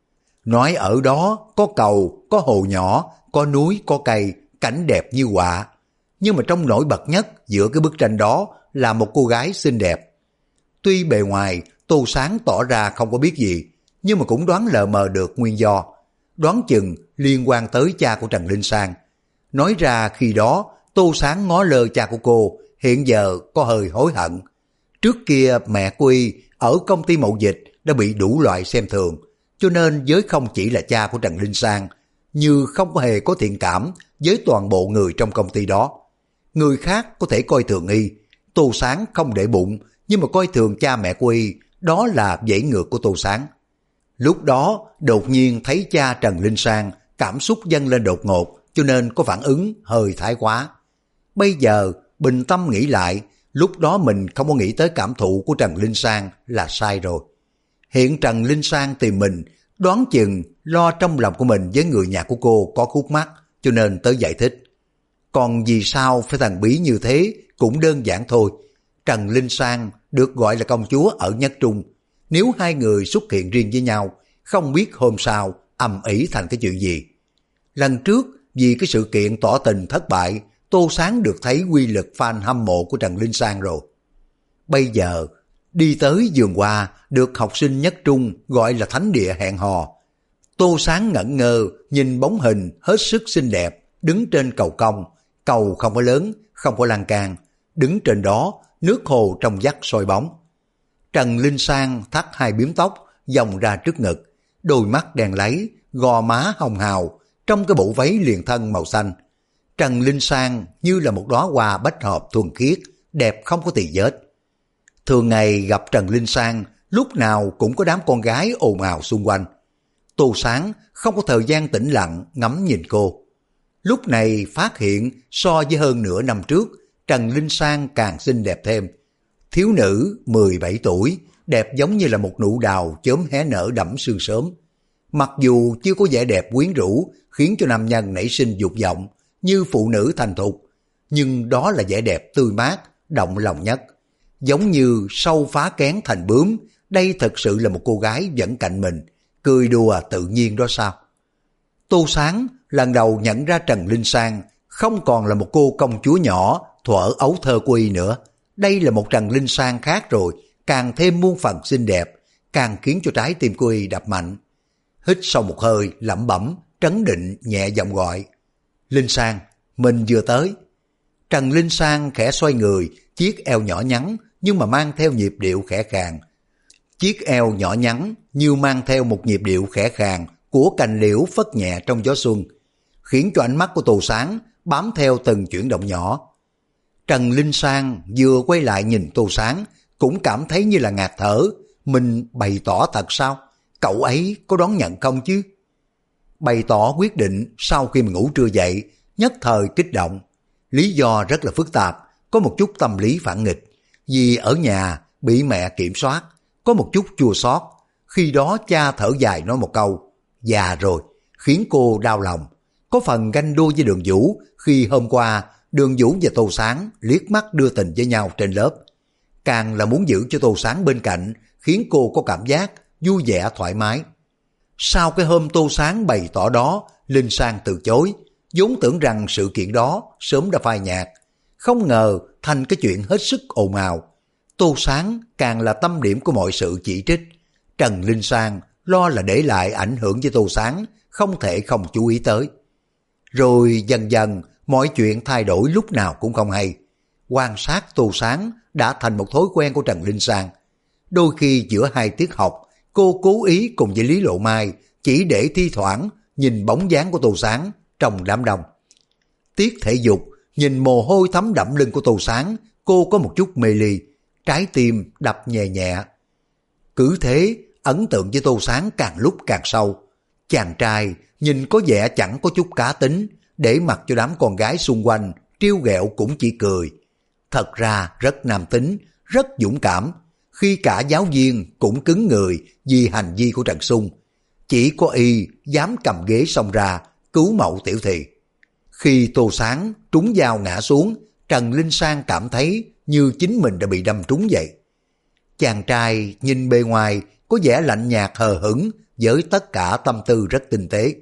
Nói ở đó có cầu, có hồ nhỏ, có núi, có cây, cảnh đẹp như họa. Nhưng mà trong nổi bật nhất giữa cái bức tranh đó là một cô gái xinh đẹp. Tuy bề ngoài Tô Sáng tỏ ra không có biết gì, nhưng mà cũng đoán lờ mờ được nguyên do. Đoán chừng liên quan tới cha của Trần Linh Sang. Nói ra khi đó Tô Sáng ngó lơ cha của cô, hiện giờ có hơi hối hận. Trước kia mẹ của y ở công ty mậu dịch đã bị đủ loại xem thường, cho nên với không chỉ là cha của Trần Linh Sang, như không có hề có thiện cảm với toàn bộ người trong công ty đó. Người khác có thể coi thường y, Tô Sáng không để bụng, nhưng mà coi thường cha mẹ của y, đó là dãy ngược của Tô Sáng. Lúc đó đột nhiên thấy cha Trần Linh Sang, cảm xúc dâng lên đột ngột, cho nên có phản ứng hơi thái quá. Bây giờ bình tâm nghĩ lại, lúc đó mình không có nghĩ tới cảm thụ của Trần Linh Sang là sai rồi. Hiện Trần Linh Sang tìm mình, đoán chừng lo trong lòng của mình với người nhà của cô có khúc mắc, cho nên tới giải thích. Còn vì sao phải thần bí như thế cũng đơn giản thôi. Trần Linh Sang được gọi là công chúa ở Nhất Trung. Nếu hai người xuất hiện riêng với nhau, không biết hôm sau ầm ĩ thành cái chuyện gì. Lần trước vì cái sự kiện tỏ tình thất bại, Tô Sáng được thấy quy lực fan hâm mộ của Trần Linh Sang rồi. Bây giờ đi tới vườn hoa được học sinh Nhất Trung gọi là thánh địa hẹn hò. Tô Sáng ngẩn ngơ nhìn bóng hình hết sức xinh đẹp đứng trên cầu cong. Cầu không có lớn, không có lan can, đứng trên đó nước hồ trong vắt soi bóng. Trần Linh Sang thắt hai bím tóc vòng ra trước ngực, đôi mắt đèn láy, gò má hồng hào trong cái bộ váy liền thân màu xanh. Trần Linh Sang như là một đóa hoa bách hợp thuần khiết, đẹp không có tì vết. Thường ngày gặp Trần Linh Sang, lúc nào cũng có đám con gái ồn ào xung quanh. Tô Sáng không có thời gian tĩnh lặng ngắm nhìn cô. Lúc này phát hiện so với hơn nửa năm trước, Trần Linh Sang càng xinh đẹp thêm. Thiếu nữ 17 tuổi, đẹp giống như là một nụ đào chớm hé nở đẫm sương sớm. Mặc dù chưa có vẻ đẹp quyến rũ, khiến cho nam nhân nảy sinh dục vọng như phụ nữ thành thục, nhưng đó là vẻ đẹp tươi mát, động lòng nhất. Giống như sâu phá kén thành bướm, đây thật sự là một cô gái vẫn cạnh mình, cười đùa tự nhiên đó sao. Tô Sáng lần đầu nhận ra Trần Linh Sang không còn là một cô công chúa nhỏ thuở ấu thơ của y nữa. Đây là một Trần Linh Sang khác rồi, càng thêm muôn phần xinh đẹp, càng khiến cho trái tim của y đập mạnh. Hít sâu một hơi, lẩm bẩm, trấn định nhẹ giọng gọi. Linh Sang, mình vừa tới. Trần Linh Sang khẽ xoay người, chiếc eo nhỏ nhắn nhưng mà mang theo nhịp điệu khẽ khàng. Chiếc eo nhỏ nhắn như mang theo một nhịp điệu khẽ khàng của cành liễu phất nhẹ trong gió xuân, khiến cho ánh mắt của Tô Sáng bám theo từng chuyển động nhỏ. Trần Linh Sang vừa quay lại nhìn Tô Sáng, cũng cảm thấy như là ngạt thở. Mình bày tỏ thật sao? Cậu ấy có đón nhận không chứ? Bày tỏ quyết định sau khi mình ngủ trưa dậy, nhất thời kích động. Lý do rất là phức tạp, có một chút tâm lý phản nghịch. Vì ở nhà bị mẹ kiểm soát, có một chút chua xót. Khi đó cha thở dài nói một câu, già rồi, khiến cô đau lòng. Có phần ganh đua với Đường Vũ khi hôm qua Đường Vũ và Tô Sáng liếc mắt đưa tình với nhau trên lớp. Càng là muốn giữ cho Tô Sáng bên cạnh, khiến cô có cảm giác vui vẻ thoải mái. Sau cái hôm Tô Sáng bày tỏ đó, Linh Sang từ chối, vốn tưởng rằng sự kiện đó sớm đã phai nhạt. Không ngờ thành cái chuyện hết sức ồn ào. Tô Sáng càng là tâm điểm của mọi sự chỉ trích. Trần Linh Sang lo là để lại ảnh hưởng với Tô Sáng, không thể không chú ý tới. Rồi dần dần mọi chuyện thay đổi lúc nào cũng không hay. Quan sát Tô Sáng đã thành một thói quen của Trần Linh Sang. Đôi khi giữa hai tiết học, cô cố ý cùng với Lý Lộ Mai chỉ để thi thoảng nhìn bóng dáng của Tô Sáng trong đám đông. Tiết thể dục, nhìn mồ hôi thấm đẫm lưng của Tô Sáng, cô có một chút mê ly, trái tim đập nhẹ nhẹ. Cứ thế, ấn tượng với Tô Sáng càng lúc càng sâu. Chàng trai nhìn có vẻ chẳng có chút cá tính, để mặc cho đám con gái xung quanh trêu ghẹo cũng chỉ cười. Thật ra rất nam tính, rất dũng cảm, khi cả giáo viên cũng cứng người vì hành vi của Trần Sung. Chỉ có y dám cầm ghế xông ra cứu mẫu tiểu thị. Khi Tô Sáng trúng dao ngã xuống, Trần Linh Sang cảm thấy như chính mình đã bị đâm trúng vậy. Chàng trai nhìn bề ngoài có vẻ lạnh nhạt hờ hững, với tất cả tâm tư rất tinh tế.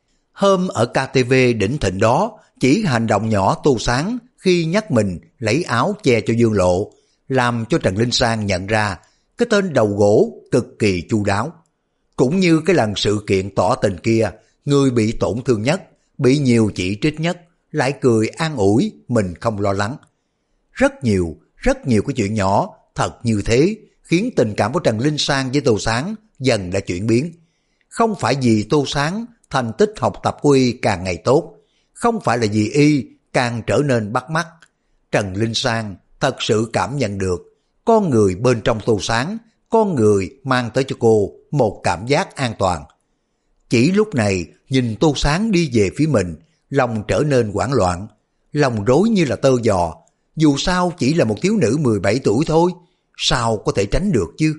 Hôm ở KTV đỉnh thịnh đó, chỉ hành động nhỏ Tô Sáng khi nhắc mình lấy áo che cho Dương Lộ, làm cho Trần Linh Sang nhận ra cái tên đầu gỗ cực kỳ chu đáo. Cũng như cái lần sự kiện tỏ tình kia, người bị tổn thương nhất, bị nhiều chỉ trích nhất, lại cười an ủi mình không lo lắng. Rất nhiều cái chuyện nhỏ thật như thế khiến tình cảm của Trần Linh Sang với Tô Sáng dần đã chuyển biến. Không phải vì Tô Sáng thành tích học tập của y càng ngày tốt, không phải là vì y càng trở nên bắt mắt. Trần Linh Sang thật sự cảm nhận được con người bên trong Tô Sáng, con người mang tới cho cô một cảm giác an toàn. Chỉ lúc này nhìn Tô Sáng đi về phía mình, lòng trở nên hoảng loạn, lòng rối như là tơ giò. Dù sao chỉ là một thiếu nữ 17 tuổi thôi, sao có thể tránh được chứ?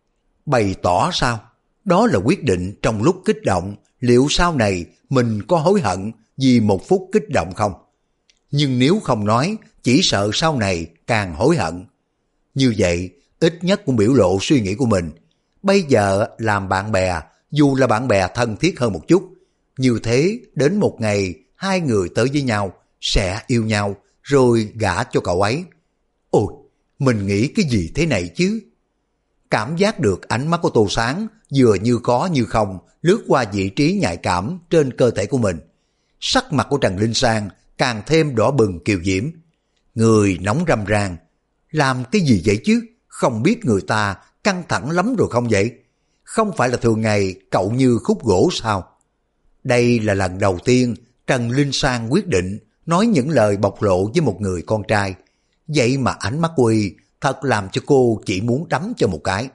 Bày tỏ sao? Đó là quyết định trong lúc kích động, liệu sau này mình có hối hận vì một phút kích động không? Nhưng nếu không nói, chỉ sợ sau này càng hối hận. Như vậy, ít nhất cũng biểu lộ suy nghĩ của mình. Bây giờ làm bạn bè, dù là bạn bè thân thiết hơn một chút, như thế đến một ngày hai người tới với nhau, sẽ yêu nhau, rồi gả cho cậu ấy. Ôi, mình nghĩ cái gì thế này chứ? Cảm giác được ánh mắt của Tô Sáng vừa như có như không lướt qua vị trí nhạy cảm trên cơ thể của mình. Sắc mặt của Trần Linh Sang càng thêm đỏ bừng kiều diễm. Người nóng râm ran. Làm cái gì vậy chứ? Không biết người ta căng thẳng lắm rồi không vậy? Không phải là thường ngày cậu như khúc gỗ sao? Đây là lần đầu tiên Trần Linh Sang quyết định nói những lời bộc lộ với một người con trai. Vậy mà ánh mắt của y thật làm cho cô chỉ muốn đấm cho một cái.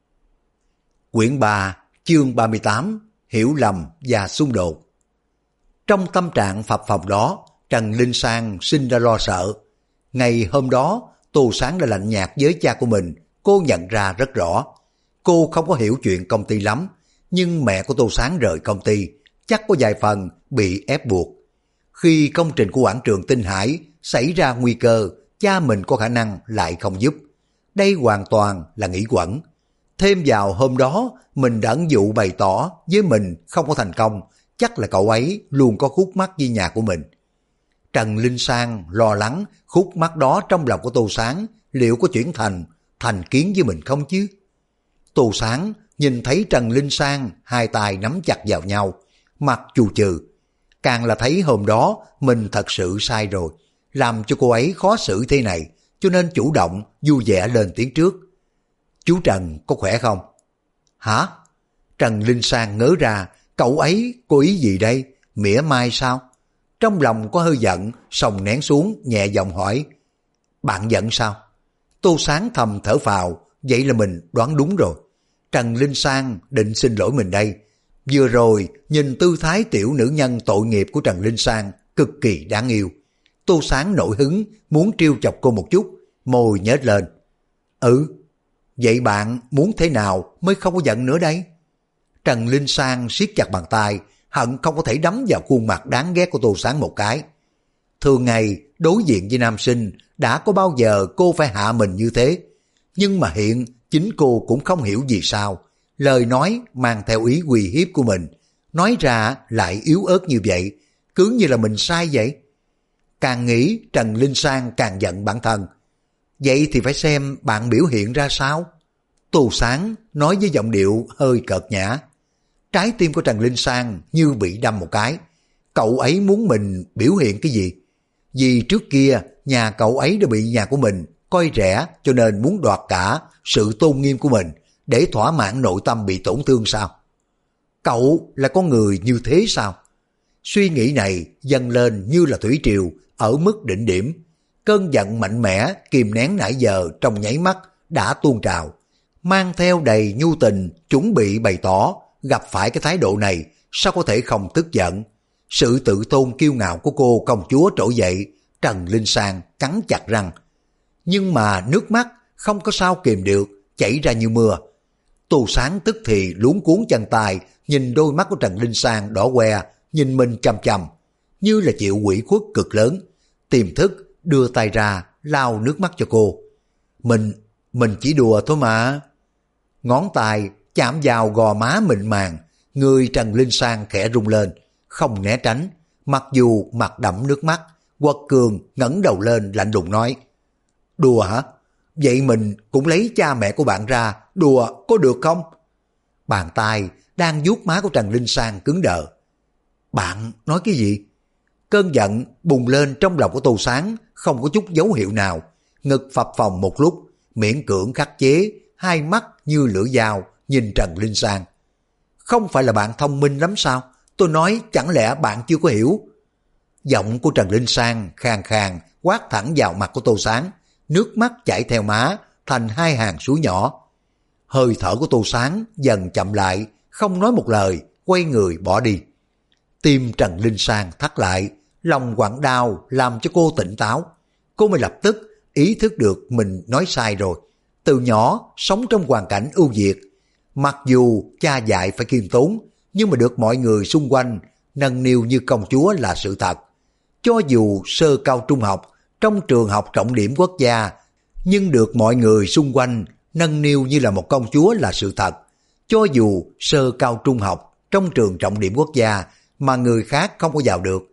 Quyển 3, chương 38, hiểu lầm và xung đột. Trong tâm trạng phập phồng đó, Trần Linh Sang sinh ra lo sợ. Ngày hôm đó, Tô Sáng đã lạnh nhạt với cha của mình, cô nhận ra rất rõ. Cô không có hiểu chuyện công ty lắm, nhưng mẹ của Tô Sáng rời công ty, chắc có vài phần bị ép buộc. Khi công trình của quảng trường Tinh Hải xảy ra nguy cơ, cha mình có khả năng lại không giúp. Đây hoàn toàn là nghĩ quẩn. Thêm vào hôm đó, mình đã ẩn dụ bày tỏ với mình không có thành công, chắc là cậu ấy luôn có khúc mắc với nhà của mình. Trần Linh Sang lo lắng khúc mắc đó trong lòng của Tô Sáng liệu có chuyển thành kiến với mình không chứ? Tô Sáng nhìn thấy Trần Linh Sang hai tay nắm chặt vào nhau, mặt chù chừ. Càng là thấy hôm đó mình thật sự sai rồi, làm cho cô ấy khó xử thế này, cho nên chủ động vui vẻ lên tiếng trước. Chú Trần có khỏe không? Hả? Trần Linh Sang ngớ ra, cậu ấy có ý gì đây? Mỉa mai sao? Trong lòng có hơi giận, sòng nén xuống nhẹ giọng hỏi. Bạn giận sao? Tô Sáng thầm thở phào, vậy là mình đoán đúng rồi. Trần Linh Sang định xin lỗi mình đây. Vừa rồi nhìn tư thái tiểu nữ nhân tội nghiệp của Trần Linh Sang cực kỳ đáng yêu. Tô Sáng nổi hứng muốn trêu chọc cô một chút, môi nhếch lên. Vậy bạn muốn thế nào mới không có giận nữa đây? Trần Linh Sang siết chặt bàn tay, hận không có thể đấm vào khuôn mặt đáng ghét của Tô Sáng một cái. Thường ngày đối diện với nam sinh đã có bao giờ cô phải hạ mình như thế, nhưng mà hiện chính cô cũng không hiểu vì sao lời nói mang theo ý uy hiếp của mình nói ra lại yếu ớt như vậy, cứ như là mình sai vậy. Càng nghĩ Trần Linh Sang càng giận bản thân. Vậy thì phải xem bạn biểu hiện ra sao? Tô Sáng nói với giọng điệu hơi cợt nhã. Trái tim của Trần Linh Sang như bị đâm một cái. Cậu ấy muốn mình biểu hiện cái gì? Vì trước kia nhà cậu ấy đã bị nhà của mình coi rẻ, cho nên muốn đoạt cả sự tôn nghiêm của mình để thỏa mãn nội tâm bị tổn thương sao? Cậu là con người như thế sao? Suy nghĩ này dâng lên như là thủy triều ở mức đỉnh điểm. Cơn giận mạnh mẽ kìm nén nãy giờ trong nháy mắt đã tuôn trào, mang theo đầy nhu tình, chuẩn bị bày tỏ. Gặp phải cái thái độ này sao có thể không tức giận? Sự tự tôn kiêu ngạo của cô công chúa trỗi dậy. Trần Linh Sang cắn chặt răng, nhưng mà nước mắt không có sao kìm được, chảy ra như mưa. Tô Sáng tức thì luống cuốn chân tay, nhìn đôi mắt của Trần Linh Sang đỏ que, nhìn mình chằm chằm, như là chịu ủy khuất cực lớn. Tiềm thức đưa tay ra lau nước mắt cho cô. Mình chỉ đùa thôi mà. Ngón tay chạm vào gò má mịn màng, người Trần Linh Sang khẽ rung lên, không né tránh. Mặc dù mặt đẫm nước mắt, Quật Cường ngẩng đầu lên lạnh lùng nói: Đùa hả? Vậy mình cũng lấy cha mẹ của bạn ra đùa có được không? Bàn tay đang vuốt má của Trần Linh Sang cứng đờ. Bạn nói cái gì? Cơn giận bùng lên trong lòng của Tô Sáng, không có chút dấu hiệu nào. Ngực phập phồng một lúc, miễn cưỡng khắc chế, hai mắt như lưỡi dao nhìn Trần Linh Sang. Không phải là bạn thông minh lắm sao? Tôi nói chẳng lẽ bạn chưa có hiểu? Giọng của Trần Linh Sang khàn khàn quát thẳng vào mặt của Tô Sáng, nước mắt chảy theo má thành hai hàng suối nhỏ. Hơi thở của Tô Sáng dần chậm lại, không nói một lời, quay người bỏ đi. Tim Trần Linh Sang thắt lại, lòng quặn đau làm cho cô tỉnh táo. Cô mới lập tức ý thức được mình nói sai rồi. Từ nhỏ sống trong hoàn cảnh ưu việt, mặc dù cha dạy phải khiêm tốn, nhưng mà được mọi người xung quanh nâng niu như công chúa là sự thật. Cho dù sơ cao trung học trong trường học trọng điểm quốc gia, nhưng được mọi người xung quanh nâng niu như là một công chúa là sự thật. Cho dù sơ cao trung học trong trường trọng điểm quốc gia mà người khác không có vào được,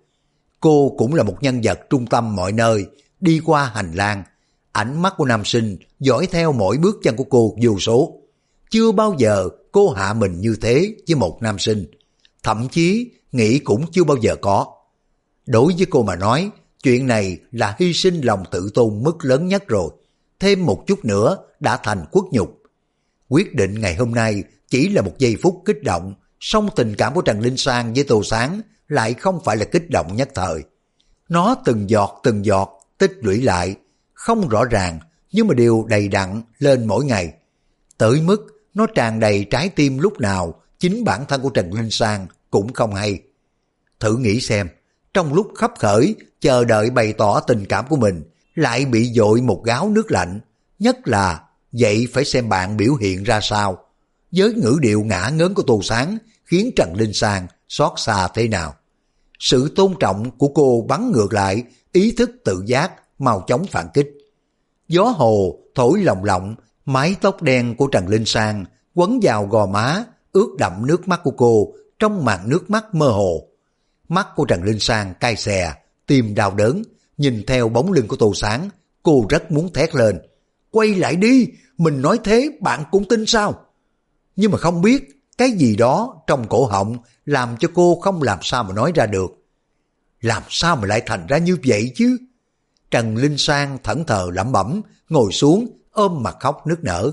cô cũng là một nhân vật trung tâm mọi nơi. Đi qua hành lang, ánh mắt của nam sinh dõi theo mỗi bước chân của cô vô số. Chưa bao giờ cô hạ mình như thế với một nam sinh, thậm chí nghĩ cũng chưa bao giờ có. Đối với cô mà nói, chuyện này là hy sinh lòng tự tôn mức lớn nhất rồi. Thêm một chút nữa đã thành khuất nhục. Quyết định ngày hôm nay chỉ là một giây phút kích động, song tình cảm của Trần Linh Sang với Tô Sáng lại không phải là kích động nhất thời. Nó từng giọt tích lũy lại, không rõ ràng nhưng mà đều đầy đặn lên mỗi ngày. Tới mức nó tràn đầy trái tim lúc nào chính bản thân của Trần Linh Sang cũng không hay. Thử nghĩ xem, trong lúc khấp khởi chờ đợi bày tỏ tình cảm của mình, lại bị dội một gáo nước lạnh. Nhất là vậy phải xem bạn biểu hiện ra sao. Với ngữ điệu ngả ngớn của Tô Sáng khiến Trần Linh Sang xót xa thế nào. Sự tôn trọng của cô bắn ngược lại ý thức tự giác mau chóng phản kích. Gió hồ thổi lồng lộng, mái tóc đen của Trần Linh Sang quấn vào gò má, ướt đậm nước mắt của cô trong màn nước mắt mơ hồ. Mắt của Trần Linh Sang cay xè, tim đau đớn, nhìn theo bóng lưng của Tô Sáng, cô rất muốn thét lên. Quay lại đi, mình nói thế bạn cũng tin sao? Nhưng mà không biết cái gì đó trong cổ họng làm cho cô không làm sao mà nói ra được. Làm sao mà lại thành ra như vậy chứ? Trần Linh Sang thẫn thờ lẩm bẩm, ngồi xuống ôm mặt khóc nức nở.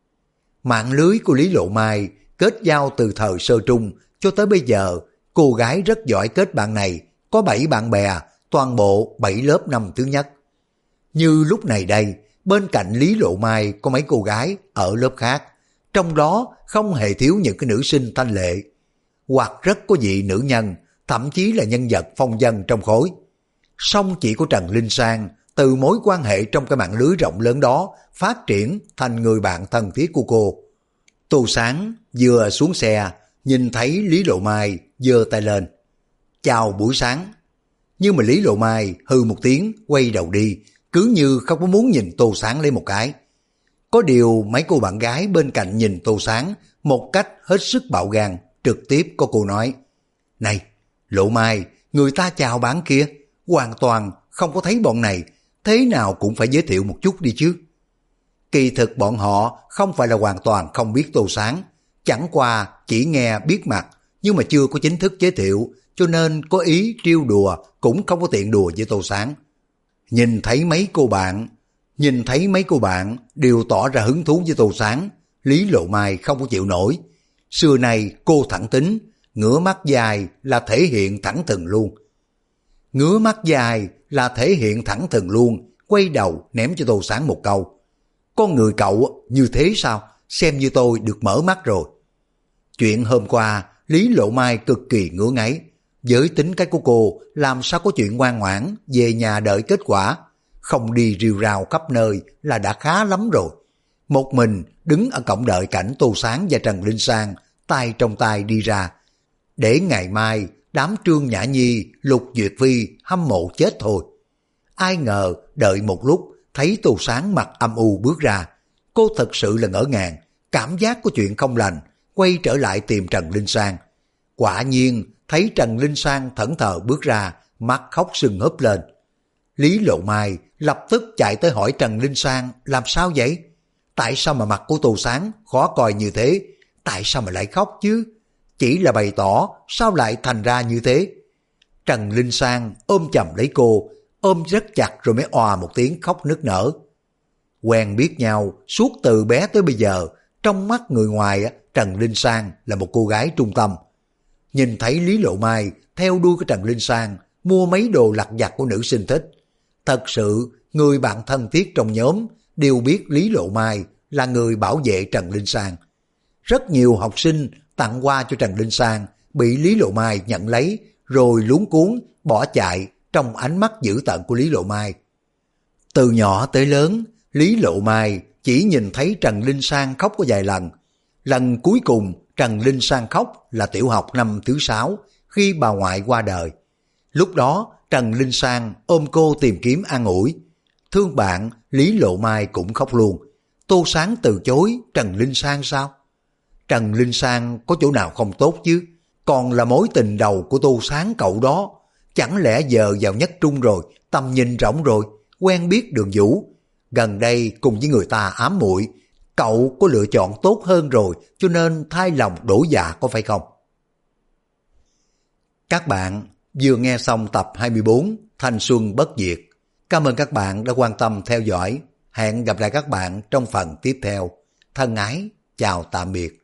Mạng lưới của Lý Lộ Mai kết giao từ thời sơ trung cho tới bây giờ, cô gái rất giỏi kết bạn này, có 7 bạn bè, toàn bộ 7 lớp năm thứ nhất. Như lúc này đây, bên cạnh Lý Lộ Mai có mấy cô gái ở lớp khác, trong đó không hề thiếu những cái nữ sinh thanh lệ, hoặc rất có vị nữ nhân, thậm chí là nhân vật phong dân trong khối. Song chỉ có Trần Linh Sang từ mối quan hệ trong cái mạng lưới rộng lớn đó phát triển thành người bạn thân thiết của cô. Tô Sáng vừa xuống xe, nhìn thấy Lý Lộ Mai giơ tay lên. Chào buổi sáng. Nhưng mà Lý Lộ Mai hừ một tiếng quay đầu đi, cứ như không có muốn nhìn Tô Sáng lấy một cái. Có điều mấy cô bạn gái bên cạnh nhìn Tô Sáng một cách hết sức bạo gan, trực tiếp có cô nói: Này, Lộ Mai, người ta chào bán kia, hoàn toàn không có thấy bọn này, thế nào cũng phải giới thiệu một chút đi chứ. Kỳ thực bọn họ không phải là hoàn toàn không biết Tô Sáng, chẳng qua chỉ nghe biết mặt, nhưng mà chưa có chính thức giới thiệu, cho nên có ý trêu đùa cũng không có tiện đùa với Tô Sáng. Nhìn thấy mấy cô bạn đều tỏ ra hứng thú với Tô Sáng, Lý Lộ Mai không có chịu nổi. Xưa này cô thẳng tính, ngửa mắt dài là thể hiện thẳng thừng luôn. Quay đầu ném cho Tô Sáng một câu: Con người cậu như thế sao, xem như tôi được mở mắt rồi. Chuyện hôm qua Lý Lộ Mai cực kỳ ngứa ngáy, với tính cách của cô làm sao có chuyện ngoan ngoãn về nhà đợi kết quả, không đi rìu rào khắp nơi là đã khá lắm rồi. Một mình đứng ở cổng đợi cảnh Tô Sáng và Trần Linh Sang tay trong tay đi ra, để ngày mai đám Trương Nhã Nhi, Lục Duyệt Phi hâm mộ chết thôi. Ai ngờ đợi một lúc thấy Tô Sáng mặt âm u bước ra, cô thật sự là ngỡ ngàng, cảm giác có chuyện không lành, quay trở lại tìm Trần Linh Sang. Quả nhiên thấy Trần Linh Sang thẫn thờ bước ra, mắt khóc sưng húp lên. Lý Lộ Mai lập tức chạy tới hỏi Trần Linh Sang làm sao vậy? Tại sao mà mặt của Tô Sáng khó coi như thế? Tại sao mà lại khóc chứ? Chỉ là bày tỏ, sao lại thành ra như thế? Trần Linh Sang ôm chầm lấy cô, ôm rất chặt rồi mới òa một tiếng khóc nức nở. Quen biết nhau suốt từ bé tới bây giờ, trong mắt người ngoài Trần Linh Sang là một cô gái trung tâm. Nhìn thấy Lý Lộ Mai theo đuôi của Trần Linh Sang mua mấy đồ lặt vặt của nữ sinh thích. Thật sự người bạn thân thiết trong nhóm đều biết Lý Lộ Mai là người bảo vệ Trần Linh Sang. Rất nhiều học sinh tặng quà cho Trần Linh Sang bị Lý Lộ Mai nhận lấy rồi luống cuống bỏ chạy trong ánh mắt dữ tợn của Lý Lộ Mai. Từ nhỏ tới lớn, Lý Lộ Mai chỉ nhìn thấy Trần Linh Sang khóc có vài lần. Lần cuối cùng Trần Linh Sang khóc là tiểu học năm thứ 6 khi bà ngoại qua đời. Lúc đó Trần Linh Sang ôm cô tìm kiếm an ủi. Thương bạn, Lý Lộ Mai cũng khóc luôn. Tô Sáng từ chối Trần Linh Sang sao? Trần Linh Sang có chỗ nào không tốt chứ? Còn là mối tình đầu của Tô Sáng cậu đó. Chẳng lẽ giờ vào nhất trung rồi, tầm nhìn rộng rồi, quen biết Đường Vũ. Gần đây cùng với người ta ám muội, cậu có lựa chọn tốt hơn rồi, cho nên thay lòng đổi dạ có phải không? Các bạn vừa nghe xong tập 24 Thanh Xuân Bất Diệt. Cảm ơn các bạn đã quan tâm theo dõi. Hẹn gặp lại các bạn trong phần tiếp theo. Thân ái, chào tạm biệt.